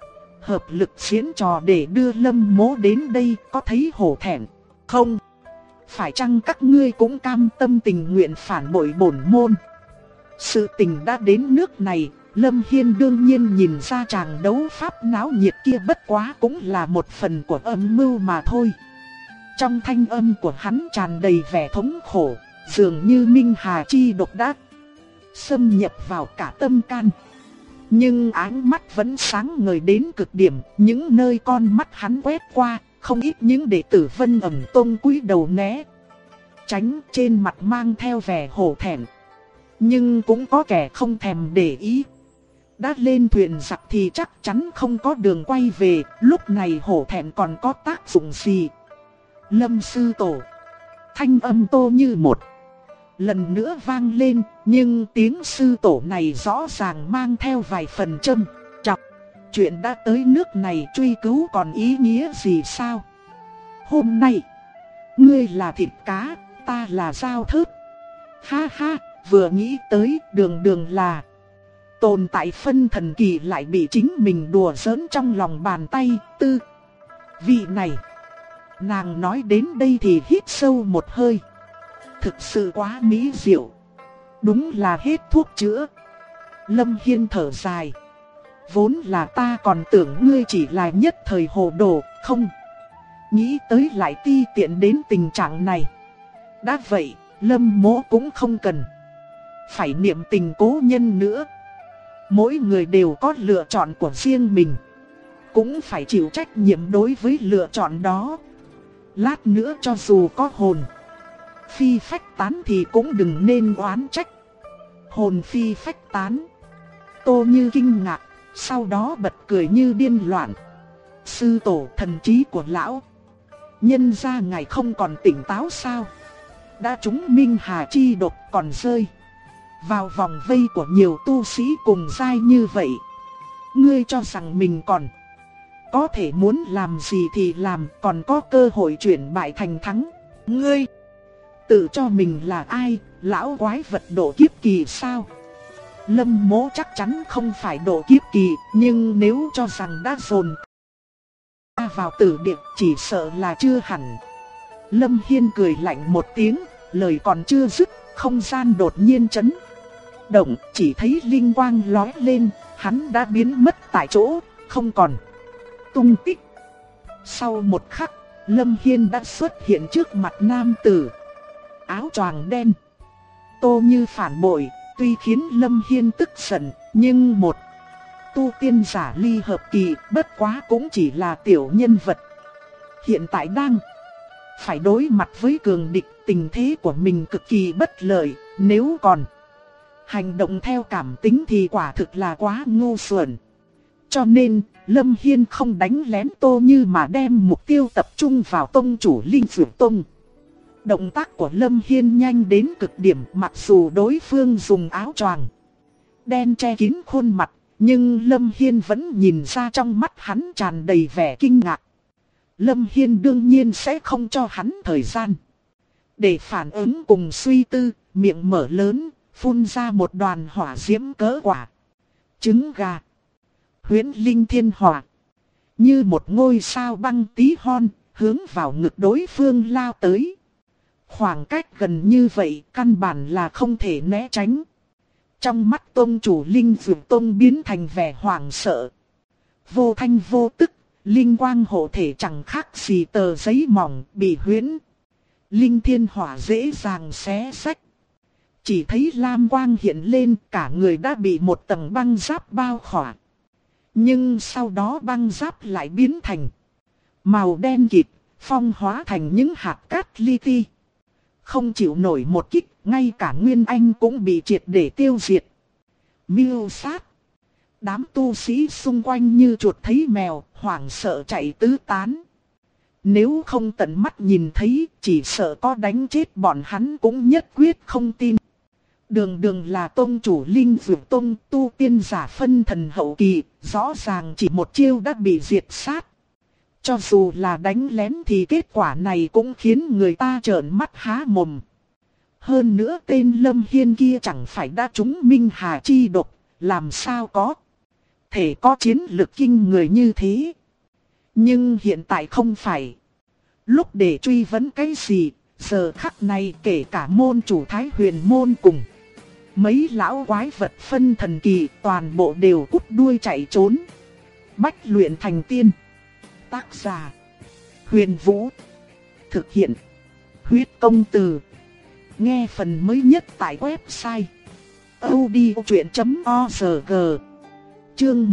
Hợp lực diễn trò để đưa Lâm Mỗ đến đây, có thấy hổ thẹn không? Phải chăng các ngươi cũng cam tâm tình nguyện phản bội bổn môn? Sự tình đã đến nước này, Lâm Hiên đương nhiên nhìn ra tràng đấu pháp náo nhiệt kia bất quá cũng là một phần của âm mưu mà thôi. Trong thanh âm của hắn tràn đầy vẻ thống khổ, dường như minh hà chi độc đã xâm nhập vào cả tâm can. Nhưng ánh mắt vẫn sáng ngời đến cực điểm, những nơi con mắt hắn quét qua, không ít những đệ tử Vân Ẩn Tông cúi đầu né tránh, trên mặt mang theo vẻ hổ thẹn. Nhưng cũng có kẻ không thèm để ý. Đã lên thuyền giặc thì chắc chắn không có đường quay về, lúc này hổ thẹn còn có tác dụng gì? Lâm sư tổ, thanh âm Tô Như một lần nữa vang lên, nhưng tiếng sư tổ này rõ ràng mang theo vài phần châm chọc. Chuyện đã tới nước này, truy cứu còn ý nghĩa gì sao? Hôm nay, ngươi là thịt cá, ta là dao thớt. Ha ha, vừa nghĩ tới đường đường là tồn tại phân thần kỳ lại bị chính mình đùa giỡn trong lòng bàn tay. Tư vị này, nàng nói đến đây thì hít sâu một hơi. Thực sự quá mỹ diệu, đúng là hết thuốc chữa. Lâm Hiên thở dài, vốn là ta còn tưởng ngươi chỉ là nhất thời hồ đồ, không nghĩ tới lại ti tiện đến tình trạng này. Đã vậy, Lâm Mỗ cũng không cần phải niệm tình cố nhân nữa. Mỗi người đều có lựa chọn của riêng mình, cũng phải chịu trách nhiệm đối với lựa chọn đó. Lát nữa cho dù có hồn phi phách tán thì cũng đừng nên oán trách. Hồn phi phách tán? Tô Như kinh ngạc, sau đó bật cười như điên loạn. Sư tổ, thần trí của lão nhân ra ngài không còn tỉnh táo sao? Đã trúng minh hà chi độc còn rơi vào vòng vây của nhiều tu sĩ cùng giai như vậy. Ngươi cho rằng mình còn có thể muốn làm gì thì làm, còn có cơ hội chuyển bại thành thắng. Ngươi tự cho mình là ai, lão quái vật độ kiếp kỳ sao? Lâm Mỗ chắc chắn không phải độ kiếp kỳ, nhưng nếu cho rằng đã dồn vào tử địa chỉ sợ là chưa hẳn. Lâm Hiên cười lạnh một tiếng, lời còn chưa dứt, không gian đột nhiên chấn động, chỉ thấy linh quang lóe lên, hắn đã biến mất tại chỗ, không còn tung tích. Sau một khắc, Lâm Hiên đã xuất hiện trước mặt nam tử áo choàng đen. Tô Như phản bội, tuy khiến Lâm Hiên tức giận, nhưng một tu tiên giả ly hợp kỳ bất quá cũng chỉ là tiểu nhân vật. Hiện tại đang phải đối mặt với cường địch, tình thế của mình cực kỳ bất lợi, nếu còn hành động theo cảm tính thì quả thực là quá ngu xuẩn. Cho nên, Lâm Hiên không đánh lén Tô Như mà đem mục tiêu tập trung vào tông chủ Linh Dược Tông. Động tác của Lâm Hiên nhanh đến cực điểm, mặc dù đối phương dùng áo choàng đen che kín khuôn mặt, nhưng Lâm Hiên vẫn nhìn ra trong mắt hắn tràn đầy vẻ kinh ngạc. Lâm Hiên đương nhiên sẽ không cho hắn thời gian để phản ứng cùng suy tư, miệng mở lớn, phun ra một đoàn hỏa diễm cỡ quả trứng gà. Huyễn Linh Thiên Hỏa, như một ngôi sao băng tí hon, hướng vào ngực đối phương lao tới. Khoảng cách gần như vậy, căn bản là không thể né tránh. Trong mắt tông chủ Linh Dược Tông biến thành vẻ hoảng sợ. Vô thanh vô tức, linh quang hộ thể chẳng khác gì tờ giấy mỏng bị huyễn Linh Thiên Hỏa dễ dàng xé rách. Chỉ thấy lam quang hiện lên, cả người đã bị một tầng băng giáp bao khỏa. Nhưng sau đó băng giáp lại biến thành màu đen kịt, phong hóa thành những hạt cát li ti. Không chịu nổi một kích, ngay cả Nguyên Anh cũng bị triệt để tiêu diệt. Miêu sát. Đám tu sĩ xung quanh như chuột thấy mèo, hoảng sợ chạy tứ tán. Nếu không tận mắt nhìn thấy, chỉ sợ có đánh chết bọn hắn cũng nhất quyết không tin. Đường đường là tông chủ Linh Dược Tông, tu tiên giả phân thần hậu kỳ, rõ ràng chỉ một chiêu đã bị diệt sát. Cho dù là đánh lén thì kết quả này cũng khiến người ta trợn mắt há mồm. Hơn nữa tên Lâm Hiên kia chẳng phải đã trúng Minh Hà chi độc, làm sao có thể có chiến lực kinh người như thế. Nhưng hiện tại không phải lúc để truy vấn cái gì, giờ khắc này kể cả môn chủ Thái Huyền môn cùng mấy lão quái vật phân thần kỳ toàn bộ đều cút đuôi chạy trốn. Bách luyện thành tiên. Tác giả Huyền Vũ. Thực hiện Huyết Công Từ. Nghe phần mới nhất tại website audiochuyện.org. Chương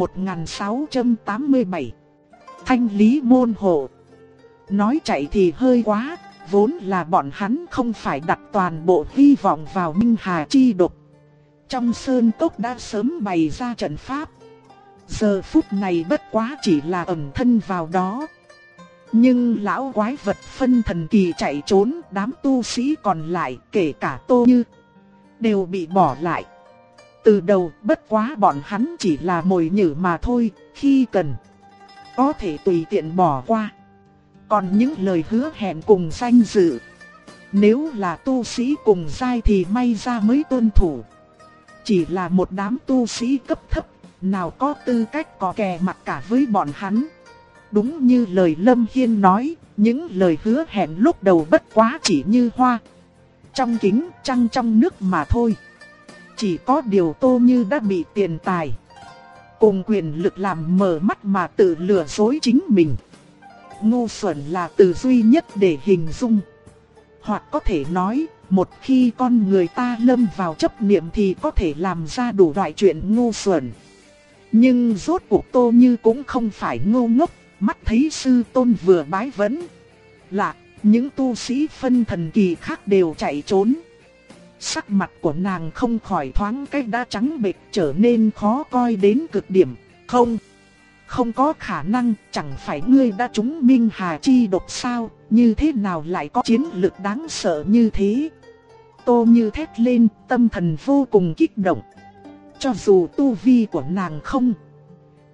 1687. Thanh lý môn hộ. Nói chạy thì hơi quá, vốn là bọn hắn không phải đặt toàn bộ hy vọng vào Minh Hà chi độc. Trong sơn cốc đã sớm bày ra trận pháp. Giờ phút này bất quá chỉ là ẩn thân vào đó. Nhưng lão quái vật phân thần kỳ chạy trốn, đám tu sĩ còn lại kể cả Tô Như đều bị bỏ lại. Từ đầu bất quá bọn hắn chỉ là mồi nhử mà thôi, khi cần có thể tùy tiện bỏ qua. Còn những lời hứa hẹn cùng danh dự, nếu là tu sĩ cùng giai thì may ra mới tuân thủ. Chỉ là một đám tu sĩ cấp thấp, nào có tư cách có kè mặt cả với bọn hắn. Đúng như lời Lâm Hiên nói, những lời hứa hẹn lúc đầu bất quá chỉ như hoa trong kính, trăng trong nước mà thôi. Chỉ có điều Tô Như đã bị tiền tài cùng quyền lực làm mờ mắt mà tự lừa dối chính mình. Ngu xuẩn là từ duy nhất để hình dung. Hoặc có thể nói, một khi con người ta lâm vào chấp niệm thì có thể làm ra đủ loại chuyện ngu xuẩn. Nhưng rốt cuộc Tô Như cũng không phải ngu ngốc, mắt thấy sư tôn vừa bái vấn lạc, những tu sĩ phân thần kỳ khác đều chạy trốn. Sắc mặt của nàng không khỏi thoáng cách đã trắng bệch, trở nên khó coi đến cực điểm. Không có khả năng, chẳng phải ngươi đã trúng Minh Hà chi độc sao, như thế nào lại có chiến lực đáng sợ như thế. Tô Như thét lên, tâm thần vô cùng kích động. Cho dù tu vi của nàng không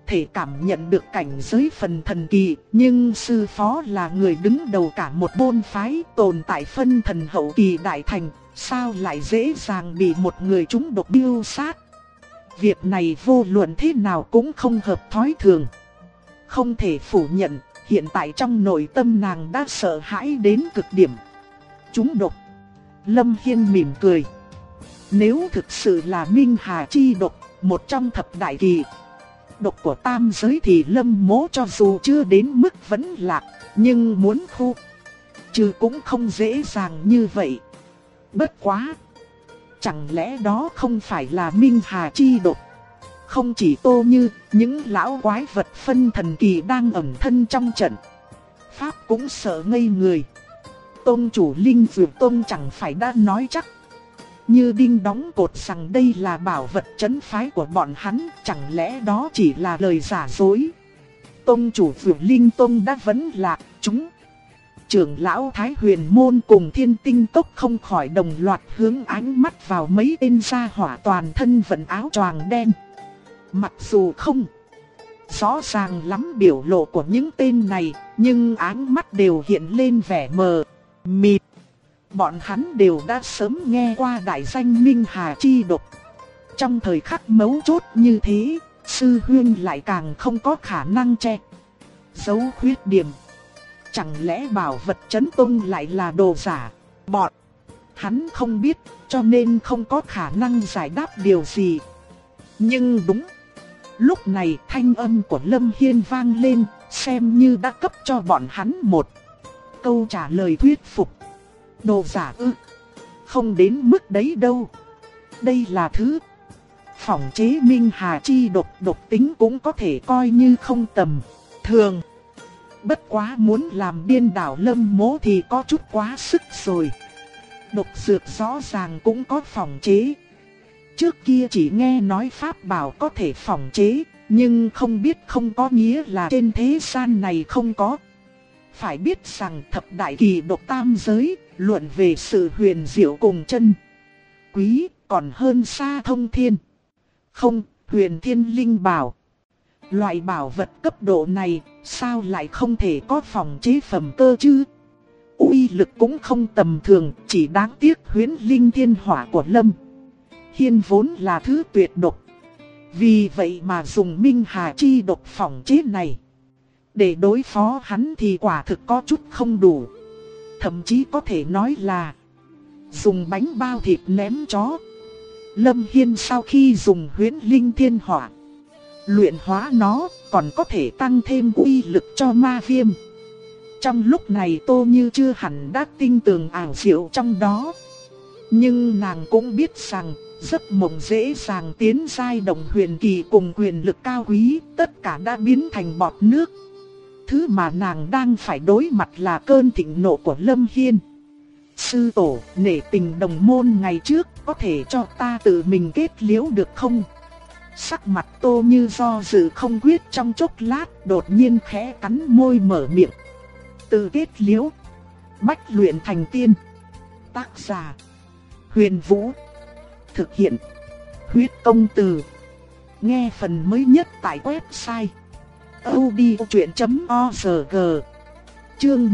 thể cảm nhận được cảnh giới phần thần kỳ, nhưng sư phó là người đứng đầu cả một môn phái tồn tại phân thần hậu kỳ đại thành, sao lại dễ dàng bị một người trúng độc mưu sát. Việc này vô luận thế nào cũng không hợp thói thường. Không thể phủ nhận, hiện tại trong nội tâm nàng đã sợ hãi đến cực điểm. Trúng độc. Lâm Hiên mỉm cười. Nếu thực sự là Minh Hà chi độc, một trong thập đại kỳ độc của tam giới thì Lâm Mỗ cho dù chưa đến mức vẫn lạc, nhưng muốn khu trừ cũng không dễ dàng như vậy. Bất quá, chẳng lẽ đó không phải là Minh Hà chi độc? Không chỉ Tô Như, những lão quái vật phân thần kỳ đang ẩn thân trong trận pháp cũng sợ ngây người. Tôn chủ Linh Dược Tôn chẳng phải đã nói chắc như đinh đóng cột rằng đây là bảo vật trấn phái của bọn hắn, chẳng lẽ đó chỉ là lời giả dối? Tôn chủ Dược Linh Tôn đã vấn lạc, chúng trưởng lão Thái Huyền Môn cùng Thiên Tinh Tốc không khỏi đồng loạt hướng ánh mắt vào mấy tên gia hỏa toàn thân vận áo choàng đen. Mặc dù không rõ ràng lắm biểu lộ của những tên này, nhưng ánh mắt đều hiện lên vẻ mờ mịt. Bọn hắn đều đã sớm nghe qua đại danh Minh Hà chi độc. Trong thời khắc mấu chốt như thế, sư huynh lại càng không có khả năng che giấu khuyết điểm. Chẳng lẽ bảo vật trấn tông lại là đồ giả? Bọn hắn không biết, cho nên không có khả năng giải đáp điều gì. Nhưng đúng lúc này thanh âm của Lâm Hiên vang lên, xem như đã cấp cho bọn hắn một câu trả lời thuyết phục. Đồ giả ư? Không đến mức đấy đâu. Đây là thứ phỏng chế Minh Hà chi độc, độc tính cũng có thể coi như không tầm thường. Bất quá muốn làm điên đảo Lâm Mỗ thì có chút quá sức rồi. Độc dược rõ ràng cũng có phỏng chế. Trước kia chỉ nghe nói pháp bảo có thể phỏng chế, nhưng không biết không có nghĩa là trên thế gian này không có. Phải biết rằng thập đại kỳ độc tam giới, luận về sự huyền diệu cùng chân quý, còn hơn xa thông thiên. Không, huyền thiên linh bảo. Loại bảo vật cấp độ này, sao lại không thể có phỏng chế phẩm cơ chứ? Uy lực cũng không tầm thường, chỉ đáng tiếc huyễn linh thiên hỏa của Lâm Hiên vốn là thứ tuyệt độc. Vì vậy mà dùng Minh Hà chi độc phỏng chế này để đối phó hắn thì quả thực có chút không đủ. Thậm chí có thể nói là dùng bánh bao thịt ném chó. Lâm Hiên sau khi dùng huyễn linh thiên hỏa luyện hóa nó, còn có thể tăng thêm uy lực cho ma viêm. Trong lúc này Tô Như chưa hẳn đã tin tưởng ảo diệu trong đó, nhưng nàng cũng biết rằng giấc mộng dễ dàng tiến giai đồng huyền kỳ cùng quyền lực cao quý, tất cả đã biến thành bọt nước. Thứ mà nàng đang phải đối mặt là cơn thịnh nộ của Lâm Hiên. Sư tổ, nể tình đồng môn ngày trước, có thể cho ta tự mình kết liễu được không? Sắc mặt Tô Như do dự không quyết trong chốc lát, đột nhiên khẽ cắn môi mở miệng. Tự kết liễu, bách luyện thành tiên. Tác giả Huyền Vũ. Thực hiện Huyết Công Từ. Nghe phần mới nhất tại website audiochuyện.org. Chương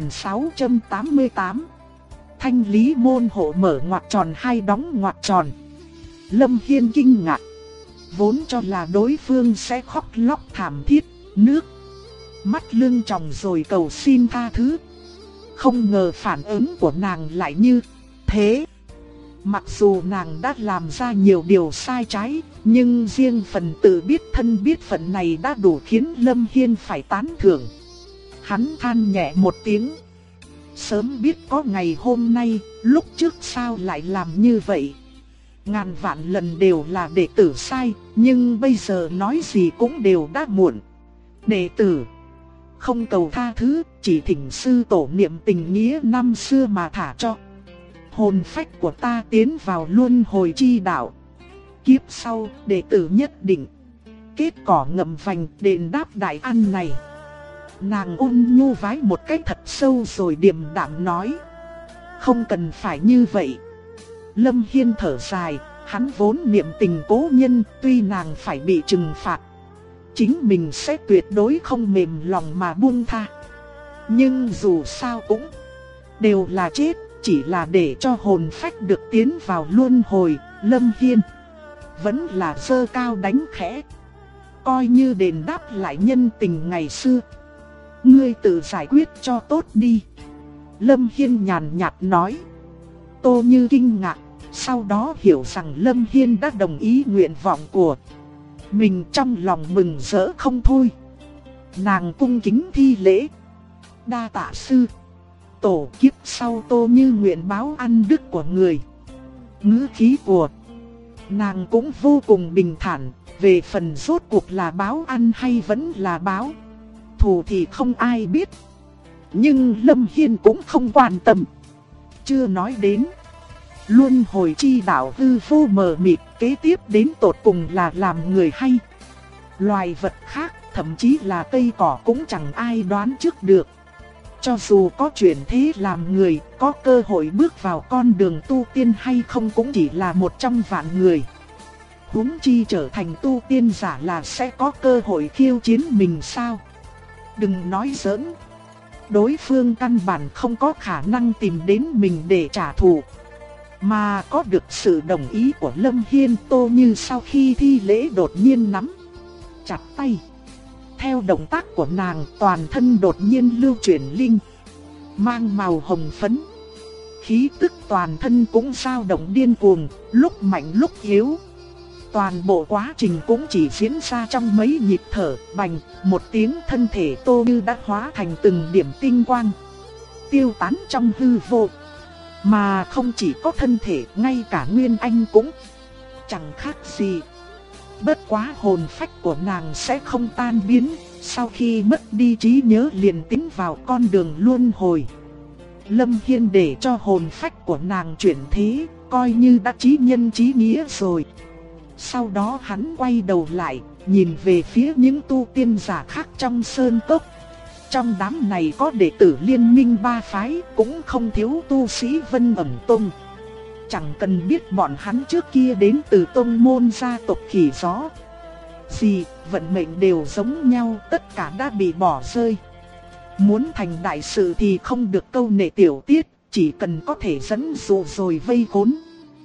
1688. Thanh lý môn hộ mở ngoặc tròn hay đóng ngoặc tròn. Lâm Hiên kinh ngạc, vốn cho là đối phương sẽ khóc lóc thảm thiết, nước mắt lưng tròng rồi cầu xin tha thứ. Không ngờ phản ứng của nàng lại như thế. Mặc dù nàng đã làm ra nhiều điều sai trái, nhưng riêng phần tự biết thân biết phận này đã đủ khiến Lâm Hiên phải tán thưởng. Hắn than nhẹ một tiếng. Sớm biết có ngày hôm nay, lúc trước sao lại làm như vậy? Ngàn vạn lần đều là đệ tử sai, nhưng bây giờ nói gì cũng đều đã muộn. Đệ tử không cầu tha thứ, chỉ thỉnh sư tổ niệm tình nghĩa năm xưa mà thả cho hồn phách của ta tiến vào luân hồi chi đạo. Kiếp sau, đệ tử nhất định kết cỏ ngậm vành đền đáp đại ăn này. Nàng ôn nhu vái một cái thật sâu rồi điềm đạm nói. Không cần phải như vậy. Lâm Hiên thở dài, hắn vốn niệm tình cố nhân, tuy nàng phải bị trừng phạt, chính mình sẽ tuyệt đối không mềm lòng mà buông tha. Nhưng dù sao cũng đều là chết, chỉ là để cho hồn phách được tiến vào luân hồi. Lâm Hiên vẫn là giơ cao đánh khẽ, coi như đền đáp lại nhân tình ngày xưa. Ngươi tự giải quyết cho tốt đi. Lâm Hiên nhàn nhạt nói. Tô Như kinh ngạc, sau đó hiểu rằng Lâm Hiên đã đồng ý nguyện vọng của mình, trong lòng mừng rỡ không thôi. Nàng cung kính thi lễ. Đa tạ sư. Tổ kiếp sau Tô Như nguyện báo ăn đức của người. Ngữ khí của nàng cũng vô cùng bình thản. Về phần rốt cuộc là báo ăn hay vẫn là báo thù thì không ai biết. Nhưng Lâm Hiên cũng không quan tâm. Chưa nói đến luân hồi chi đạo hư vô mờ mịt, kế tiếp đến tột cùng là làm người hay loài vật khác, thậm chí là cây cỏ cũng chẳng ai đoán trước được. Cho dù có chuyển thế làm người, có cơ hội bước vào con đường tu tiên hay không cũng chỉ là một trong vạn người. Huống chi trở thành tu tiên giả là sẽ có cơ hội khiêu chiến mình sao? Đừng nói giỡn. Đối phương căn bản không có khả năng tìm đến mình để trả thù. Mà có được sự đồng ý của Lâm Hiên, Tô Như sau khi thi lễ đột nhiên nắm chặt tay. Theo động tác của nàng, toàn thân đột nhiên lưu chuyển linh mang màu hồng phấn. Khí tức toàn thân cũng dao động điên cuồng, lúc mạnh lúc yếu. Toàn bộ quá trình cũng chỉ diễn ra trong mấy nhịp thở, bành, một tiếng, thân thể Tô Như đã hóa thành từng điểm tinh quang, tiêu tán trong hư vô. Mà không chỉ có thân thể, ngay cả nguyên anh cũng chẳng khác gì. Bất quá hồn phách của nàng sẽ không tan biến, sau khi mất đi trí nhớ liền tiến vào con đường luân hồi. Lâm Hiên để cho hồn phách của nàng chuyển thế, coi như đã chí nhân chí nghĩa rồi. Sau đó hắn quay đầu lại, nhìn về phía những tu tiên giả khác trong sơn cốc. Trong đám này có đệ tử liên minh ba phái, cũng không thiếu tu sĩ Vân Ẩn Tông. Chẳng cần biết bọn hắn trước kia đến từ tông môn gia tộc Khỉ Gió gì, vận mệnh đều giống nhau, tất cả đã bị bỏ rơi. Muốn thành đại sự thì không được câu nệ tiểu tiết, chỉ cần có thể dẫn dụ rồi vây khốn.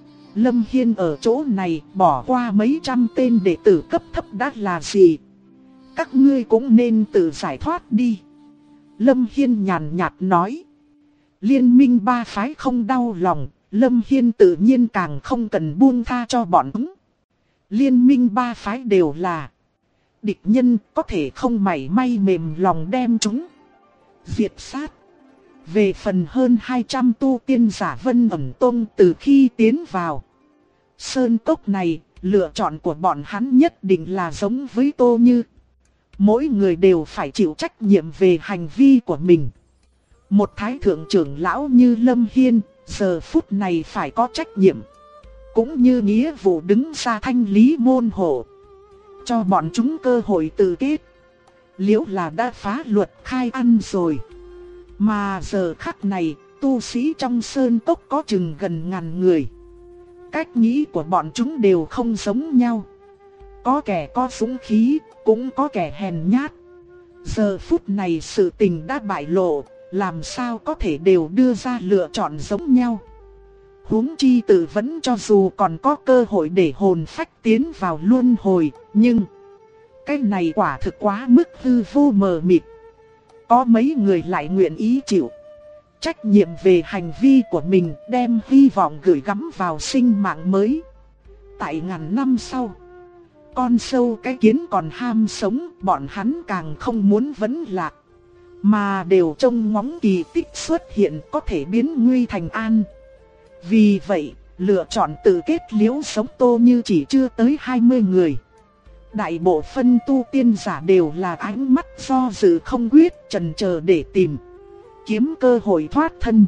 Lâm Hiên ở chỗ này bỏ qua mấy trăm tên đệ tử cấp thấp đã là gì? Các ngươi cũng nên tự giải thoát đi. Lâm Hiên nhàn nhạt nói. Liên minh ba phái không đau lòng, Lâm Hiên tự nhiên càng không cần buông tha cho bọn chúng. Liên minh ba phái đều là địch nhân, có thể không mảy may mềm lòng đem chúng diệt sát. Về phần hơn 200 tu tiên giả Vân Ẩn Tông, từ khi tiến vào sơn cốc này, lựa chọn của bọn hắn nhất định là giống với Tô Như. Mỗi người đều phải chịu trách nhiệm về hành vi của mình. Một thái thượng trưởng lão như Lâm Hiên, giờ phút này phải có trách nhiệm, cũng như nghĩa vụ đứng ra thanh lý môn hộ, cho bọn chúng cơ hội tự kết. Liễu là đã phá luật khai ăn rồi. Mà giờ khắc này, tu sĩ trong sơn cốc có chừng gần ngàn người. Cách nghĩ của bọn chúng đều không giống nhau. Có kẻ có dũng khí, cũng có kẻ hèn nhát. Giờ phút này sự tình đã bại lộ, làm sao có thể đều đưa ra lựa chọn giống nhau. Huống chi tự vẫn cho dù còn có cơ hội để hồn phách tiến vào luân hồi, nhưng cái này quả thực quá mức hư vô mờ mịt. Có mấy người lại nguyện ý chịu trách nhiệm về hành vi của mình, đem hy vọng gửi gắm vào sinh mạng mới. Tại ngàn năm sau, con sâu cái kiến còn ham sống, bọn hắn càng không muốn vấn lạc, mà đều trông ngóng kỳ tích xuất hiện có thể biến nguy thành an. Vì vậy, lựa chọn tự kết liễu sống Tô Như chỉ chưa tới 20 người. Đại bộ phân tu tiên giả đều là ánh mắt do dự không quyết, chần chờ để tìm kiếm cơ hội thoát thân.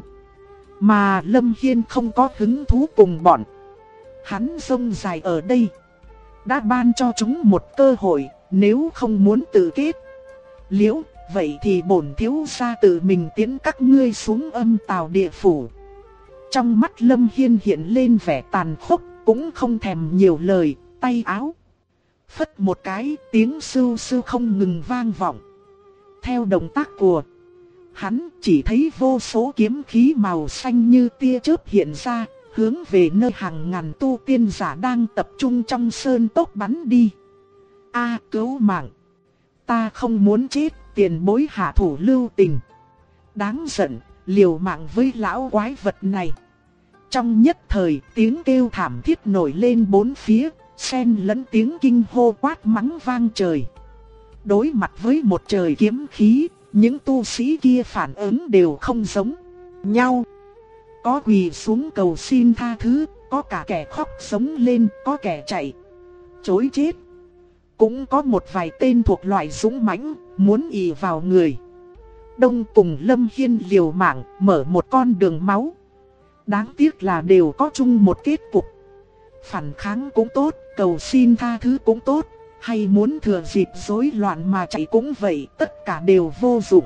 Mà Lâm Hiên không có hứng thú cùng bọn hắn rông dài ở đây, đã ban cho chúng một cơ hội. Nếu không muốn tự kết liễu, vậy thì bổn thiếu gia tự mình tiến các ngươi xuống âm tào địa phủ. Trong mắt Lâm Hiên hiện lên vẻ tàn khốc, cũng không thèm nhiều lời, tay áo Phất một cái, tiếng sưu sưu không ngừng vang vọng. Theo động tác của hắn, chỉ thấy vô số kiếm khí màu xanh như tia chớp hiện ra, hướng về nơi hàng ngàn tu tiên giả đang tập trung trong sơn cốc bắn đi. A, cứu mạng! Ta không muốn chết, tiền bối hạ thủ lưu tình. Đáng giận, liều mạng với lão quái vật này. Trong nhất thời, tiếng kêu thảm thiết nổi lên bốn phía, xen lẫn tiếng kinh hô quát mắng vang trời. Đối mặt với một trời kiếm khí, những tu sĩ kia phản ứng đều không giống nhau. Có quỳ xuống cầu xin tha thứ, có cả kẻ khóc sống lên, có kẻ chạy chối chết. Cũng có một vài tên thuộc loại dũng mãnh, muốn ỷ vào người. Đông cùng Lâm Hiên liều mạng, mở một con đường máu. Đáng tiếc là đều có chung một kết cục. Phản kháng cũng tốt, cầu xin tha thứ cũng tốt, hay muốn thừa dịp rối loạn mà chạy cũng vậy, tất cả đều vô dụng.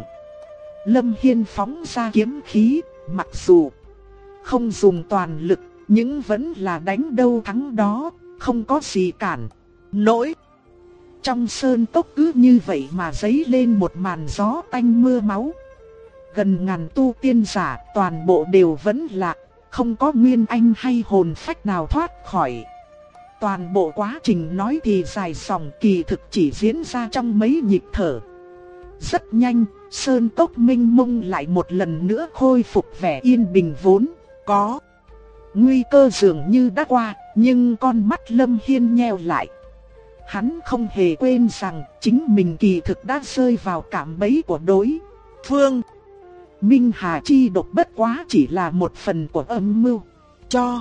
Lâm Hiên phóng ra kiếm khí, mặc dù không dùng toàn lực, nhưng vẫn là đánh đâu thắng đó, không có gì cản nổi. Trong sơn cốc cứ như vậy mà dấy lên một màn gió tanh mưa máu. Gần ngàn tu tiên giả toàn bộ đều vẫn lạc, không có nguyên anh hay hồn phách nào thoát khỏi. Toàn bộ quá trình nói thì dài dòng, kỳ thực chỉ diễn ra trong mấy nhịp thở. Rất nhanh, sơn cốc minh mông lại một lần nữa khôi phục vẻ yên bình vốn có. Nguy cơ dường như đã qua, nhưng con mắt Lâm Hiên nheo lại. Hắn không hề quên rằng chính mình kỳ thực đã rơi vào cạm bẫy của đối phương. Minh Hà chi độc bất quá chỉ là một phần của âm mưu. Cho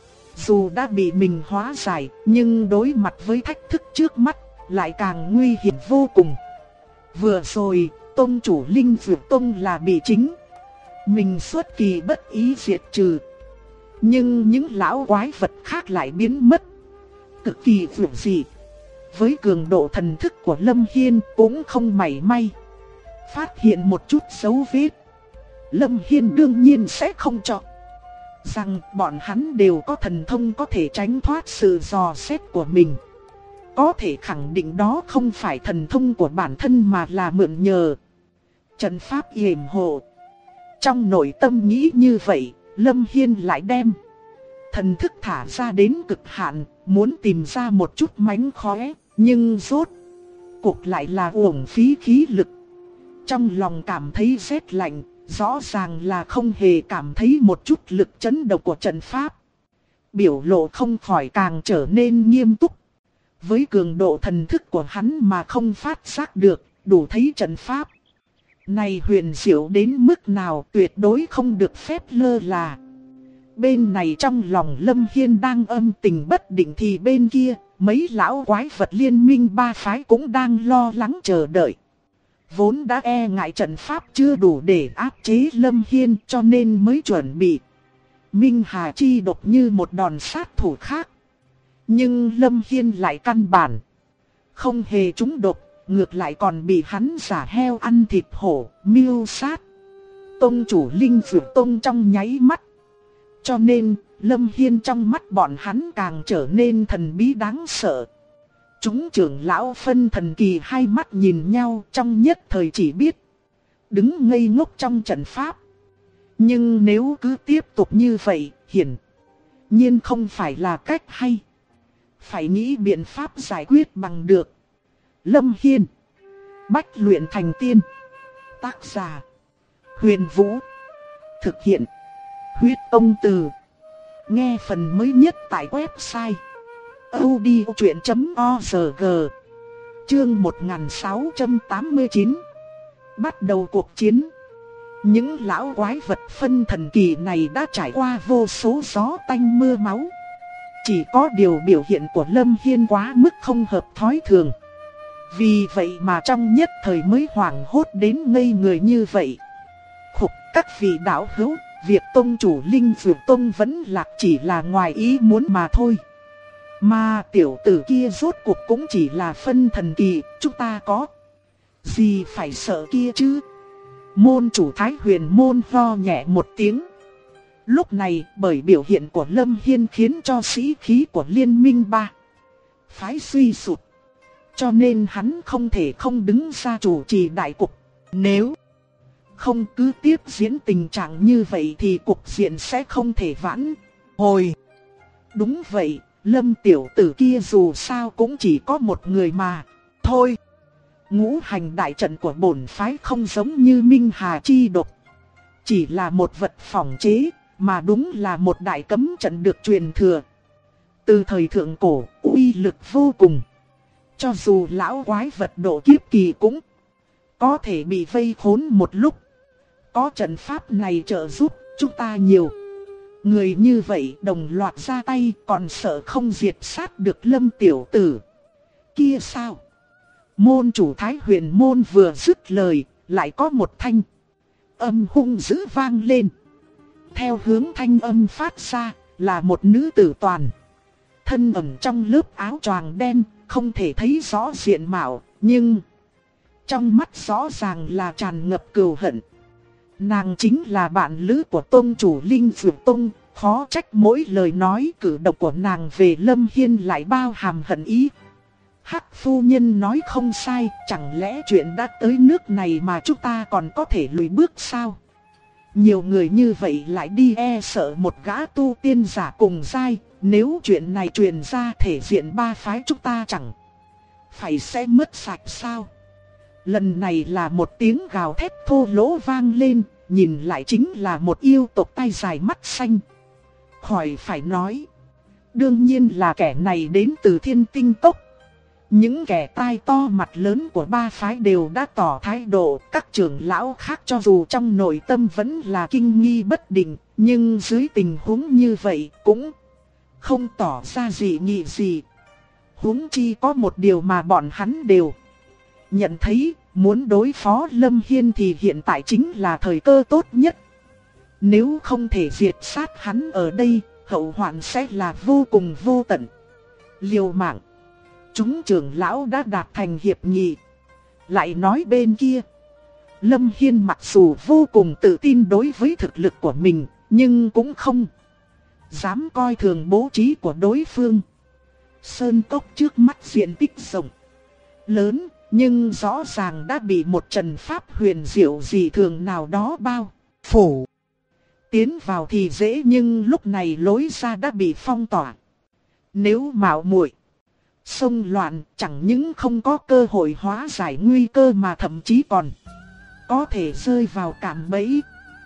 dù đã bị mình hóa giải, nhưng đối mặt với thách thức trước mắt lại càng nguy hiểm vô cùng. Vừa rồi, tông chủ Linh Dược Tông là bị chính mình xuất kỳ bất ý diệt trừ. Nhưng những lão quái vật khác lại biến mất cực kỳ vượt dị. Với cường độ thần thức của Lâm Hiên cũng không mảy may phát hiện một chút dấu vết. Lâm Hiên đương nhiên sẽ không cho rằng bọn hắn đều có thần thông có thể tránh thoát sự dò xét của mình. Có thể khẳng định đó không phải thần thông của bản thân mà là mượn nhờ trận pháp yểm hộ. Trong nội tâm nghĩ như vậy, Lâm Hiên lại đem thần thức thả ra đến cực hạn, muốn tìm ra một chút mánh khóe, nhưng rốt cuộc lại là uổng phí khí lực. Trong lòng cảm thấy rét lạnh, rõ ràng là không hề cảm thấy một chút lực chấn động của trận pháp. Biểu lộ không khỏi càng trở nên nghiêm túc. Với cường độ thần thức của hắn mà không phát giác được, đủ thấy trận pháp này huyền diệu đến mức nào, tuyệt đối không được phép lơ là. Bên này trong lòng Lâm Hiên đang âm tình bất định thì bên kia, mấy lão quái vật liên minh ba phái cũng đang lo lắng chờ đợi. Vốn đã e ngại trận pháp chưa đủ để áp chế Lâm Hiên cho nên mới chuẩn bị Minh Hà chi độc như một đòn sát thủ khác. Nhưng Lâm Hiên lại căn bản không hề trúng độc, ngược lại còn bị hắn giả heo ăn thịt hổ, mưu sát tông chủ Linh Dược Tông trong nháy mắt. Cho nên, Lâm Hiên trong mắt bọn hắn càng trở nên thần bí đáng sợ. Chúng trưởng lão phân thần kỳ hai mắt nhìn nhau, trong nhất thời chỉ biết đứng ngây ngốc trong trận pháp. Nhưng nếu cứ tiếp tục như vậy, hiển nhiên không phải là cách hay. Phải nghĩ biện pháp giải quyết bằng được. Lâm Hiên, Bách luyện thành tiên. Tác giả Huyền Vũ. Thực hiện Huyết Ông Từ. Nghe phần mới nhất tại website audiochuyện.org. Chương 1689. Bắt đầu cuộc chiến. Những lão quái vật phân thần kỳ này đã trải qua vô số gió tanh mưa máu. Chỉ có điều biểu hiện của Lâm Hiên quá mức không hợp thói thường. Vì vậy mà trong nhất thời mới hoảng hốt đến ngây người như vậy. Khục, các vị đạo hữu, việc tông chủ Linh Dược Tông vẫn lạc chỉ là ngoài ý muốn mà thôi. Mà tiểu tử kia rốt cuộc cũng chỉ là phân thần kỳ, chúng ta có gì phải sợ kia chứ? Môn chủ Thái Huyền môn ho nhẹ một tiếng. Lúc này bởi biểu hiện của Lâm Hiên khiến cho sĩ khí của liên minh ba phái suy sụp. Cho nên hắn không thể không đứng ra chủ trì đại cục. Nếu không cứ tiếp diễn tình trạng như vậy thì cục diện sẽ không thể vãn hồi. Đúng vậy, Lâm tiểu tử kia dù sao cũng chỉ có một người mà. Thôi, ngũ hành đại trận của bổn phái không giống như Minh Hà chi độc. Chỉ là một vật phỏng chế, mà đúng là một đại cấm trận được truyền thừa. Từ thời thượng cổ, uy lực vô cùng. Cho dù lão quái vật độ kiếp kỳ cũng có thể bị vây khốn một lúc. Có trận pháp này trợ giúp chúng ta nhiều. Người như vậy đồng loạt ra tay còn sợ không diệt sát được Lâm tiểu tử kia sao? Môn chủ Thái Huyền môn vừa dứt lời, lại có một thanh âm hung dữ vang lên. Theo hướng thanh âm phát ra là một nữ tử toàn thân ẩn trong lớp áo choàng đen, không thể thấy rõ diện mạo, nhưng trong mắt rõ ràng là tràn ngập cừu hận. Nàng chính là bạn lữ của tông chủ Linh Dược Tông, khó trách mỗi lời nói cử động của nàng về Lâm Hiên lại bao hàm hận ý. Hắc phu nhân nói không sai, chẳng lẽ chuyện đã tới nước này mà chúng ta còn có thể lùi bước sao? Nhiều người như vậy lại đi e sợ một gã tu tiên giả cùng giai, nếu chuyện này truyền ra thể diện ba phái chúng ta chẳng phải sẽ mất sạch sao? Lần này là một tiếng gào thét thô lỗ vang lên, nhìn lại chính là một yêu tộc tay dài mắt xanh. Khỏi phải nói, đương nhiên là kẻ này đến từ Thiên Tinh Tốc. Những kẻ tai to mặt lớn của ba phái đều đã tỏ thái độ, các trưởng lão khác cho dù trong nội tâm vẫn là kinh nghi bất định, nhưng dưới tình huống như vậy cũng không tỏ ra dị nghị gì. Huống chi có một điều mà bọn hắn đều nhận thấy, muốn đối phó Lâm Hiên thì hiện tại chính là thời cơ tốt nhất. Nếu không thể diệt sát hắn ở đây, hậu hoạn sẽ là vô cùng vô tận. Liều mạng. Chúng trưởng lão đã đạt thành hiệp nghị. Lại nói bên kia, Lâm Hiên mặc dù vô cùng tự tin đối với thực lực của mình, nhưng cũng không dám coi thường bố trí của đối phương. Sơn cốc trước mắt diện tích rộng lớn, nhưng rõ ràng đã bị một trận pháp huyền diệu dị thường nào đó bao phủ. Tiến vào thì dễ, nhưng lúc này lối ra đã bị phong tỏa. Nếu mạo muội xông loạn, chẳng những không có cơ hội hóa giải nguy cơ mà thậm chí còn có thể rơi vào cạm bẫy.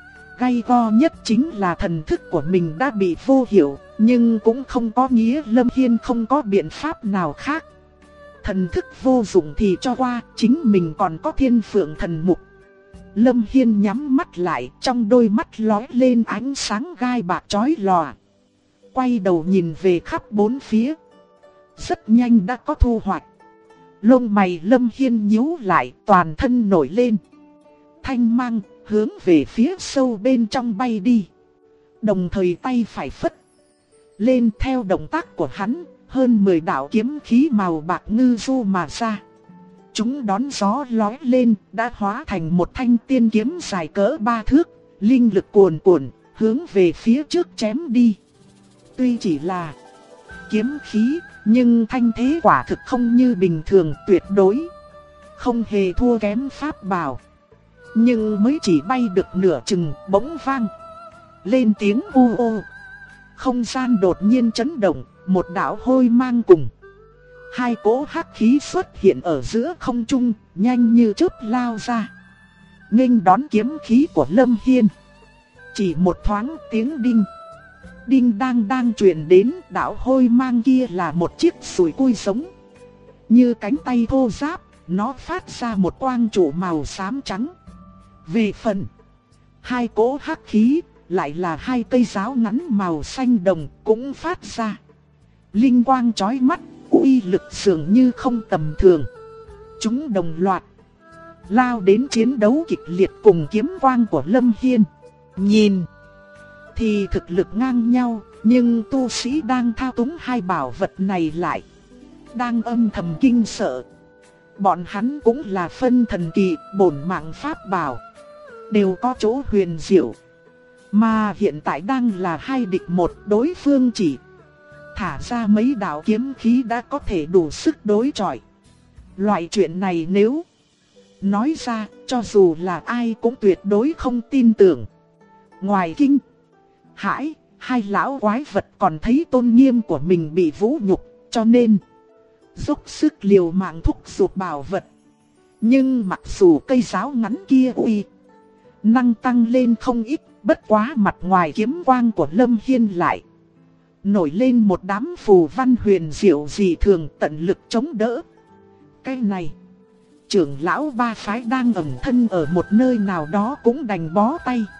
Gay go nhất chính là thần thức của mình đã bị vô hiệu, nhưng cũng không có nghĩa Lâm Hiên không có biện pháp nào khác. Thần thức vô dụng thì cho qua, chính mình còn có Thiên Phượng thần mục. Lâm Hiên nhắm mắt lại, trong đôi mắt lóe lên ánh sáng gai bạc chói lòa. Quay đầu nhìn về khắp bốn phía. Rất nhanh đã có thu hoạch. Lông mày Lâm Hiên nhíu lại, toàn thân nổi lên thanh mang, hướng về phía sâu bên trong bay đi. Đồng thời tay phải phất lên, theo động tác của hắn, hơn 10 đạo kiếm khí màu bạc ngư du mà ra. Chúng đón gió lóe lên, đã hóa thành một thanh tiên kiếm dài cỡ 3 thước, linh lực cuồn cuộn, hướng về phía trước chém đi. Tuy chỉ là kiếm khí, nhưng thanh thế quả thực không như bình thường, tuyệt đối không hề thua kém pháp bảo. Nhưng mới chỉ bay được nửa chừng, bỗng vang lên tiếng u ô. Không gian đột nhiên chấn động, một đạo hôi mang cùng hai cỗ hắc khí xuất hiện ở giữa không trung, nhanh như chớp lao ra, nghênh đón kiếm khí của Lâm Hiên. Chỉ một thoáng, tiếng đinh đinh đang truyền đến, đạo hôi mang kia là một chiếc sùi cui sống như cánh tay thô ráp, nó phát ra một quang trụ màu xám trắng. Về phần hai cỗ hắc khí, lại là hai cây giáo ngắn màu xanh đồng, cũng phát ra linh quang chói mắt, uy lực dường như không tầm thường. Chúng đồng loạt lao đến chiến đấu kịch liệt cùng kiếm quang của Lâm Hiên. Nhìn thì thực lực ngang nhau, nhưng tu sĩ đang thao túng hai bảo vật này lại đang âm thầm kinh sợ. Bọn hắn cũng là phân thần kỳ, bổn mạng pháp bảo, đều có chỗ huyền diệu. Mà hiện tại đang là 2 địch 1, đối phương chỉ thả ra mấy đạo kiếm khí đã có thể đủ sức đối chọi. Loại chuyện này nếu nói ra, cho dù là ai cũng tuyệt đối không tin tưởng. Ngoài kinh hãi, hai lão quái vật còn thấy tôn nghiêm của mình bị vũ nhục, cho nên dốc sức liều mạng thúc giục bảo vật. Nhưng mặc dù cây giáo ngắn kia uy năng tăng lên không ít, bất quá mặt ngoài kiếm quang của Lâm Hiên lại nổi lên một đám phù văn huyền diệu dị thường, tận lực chống đỡ. Cái này, trưởng lão ba phái đang ẩn thân ở một nơi nào đó cũng đành bó tay.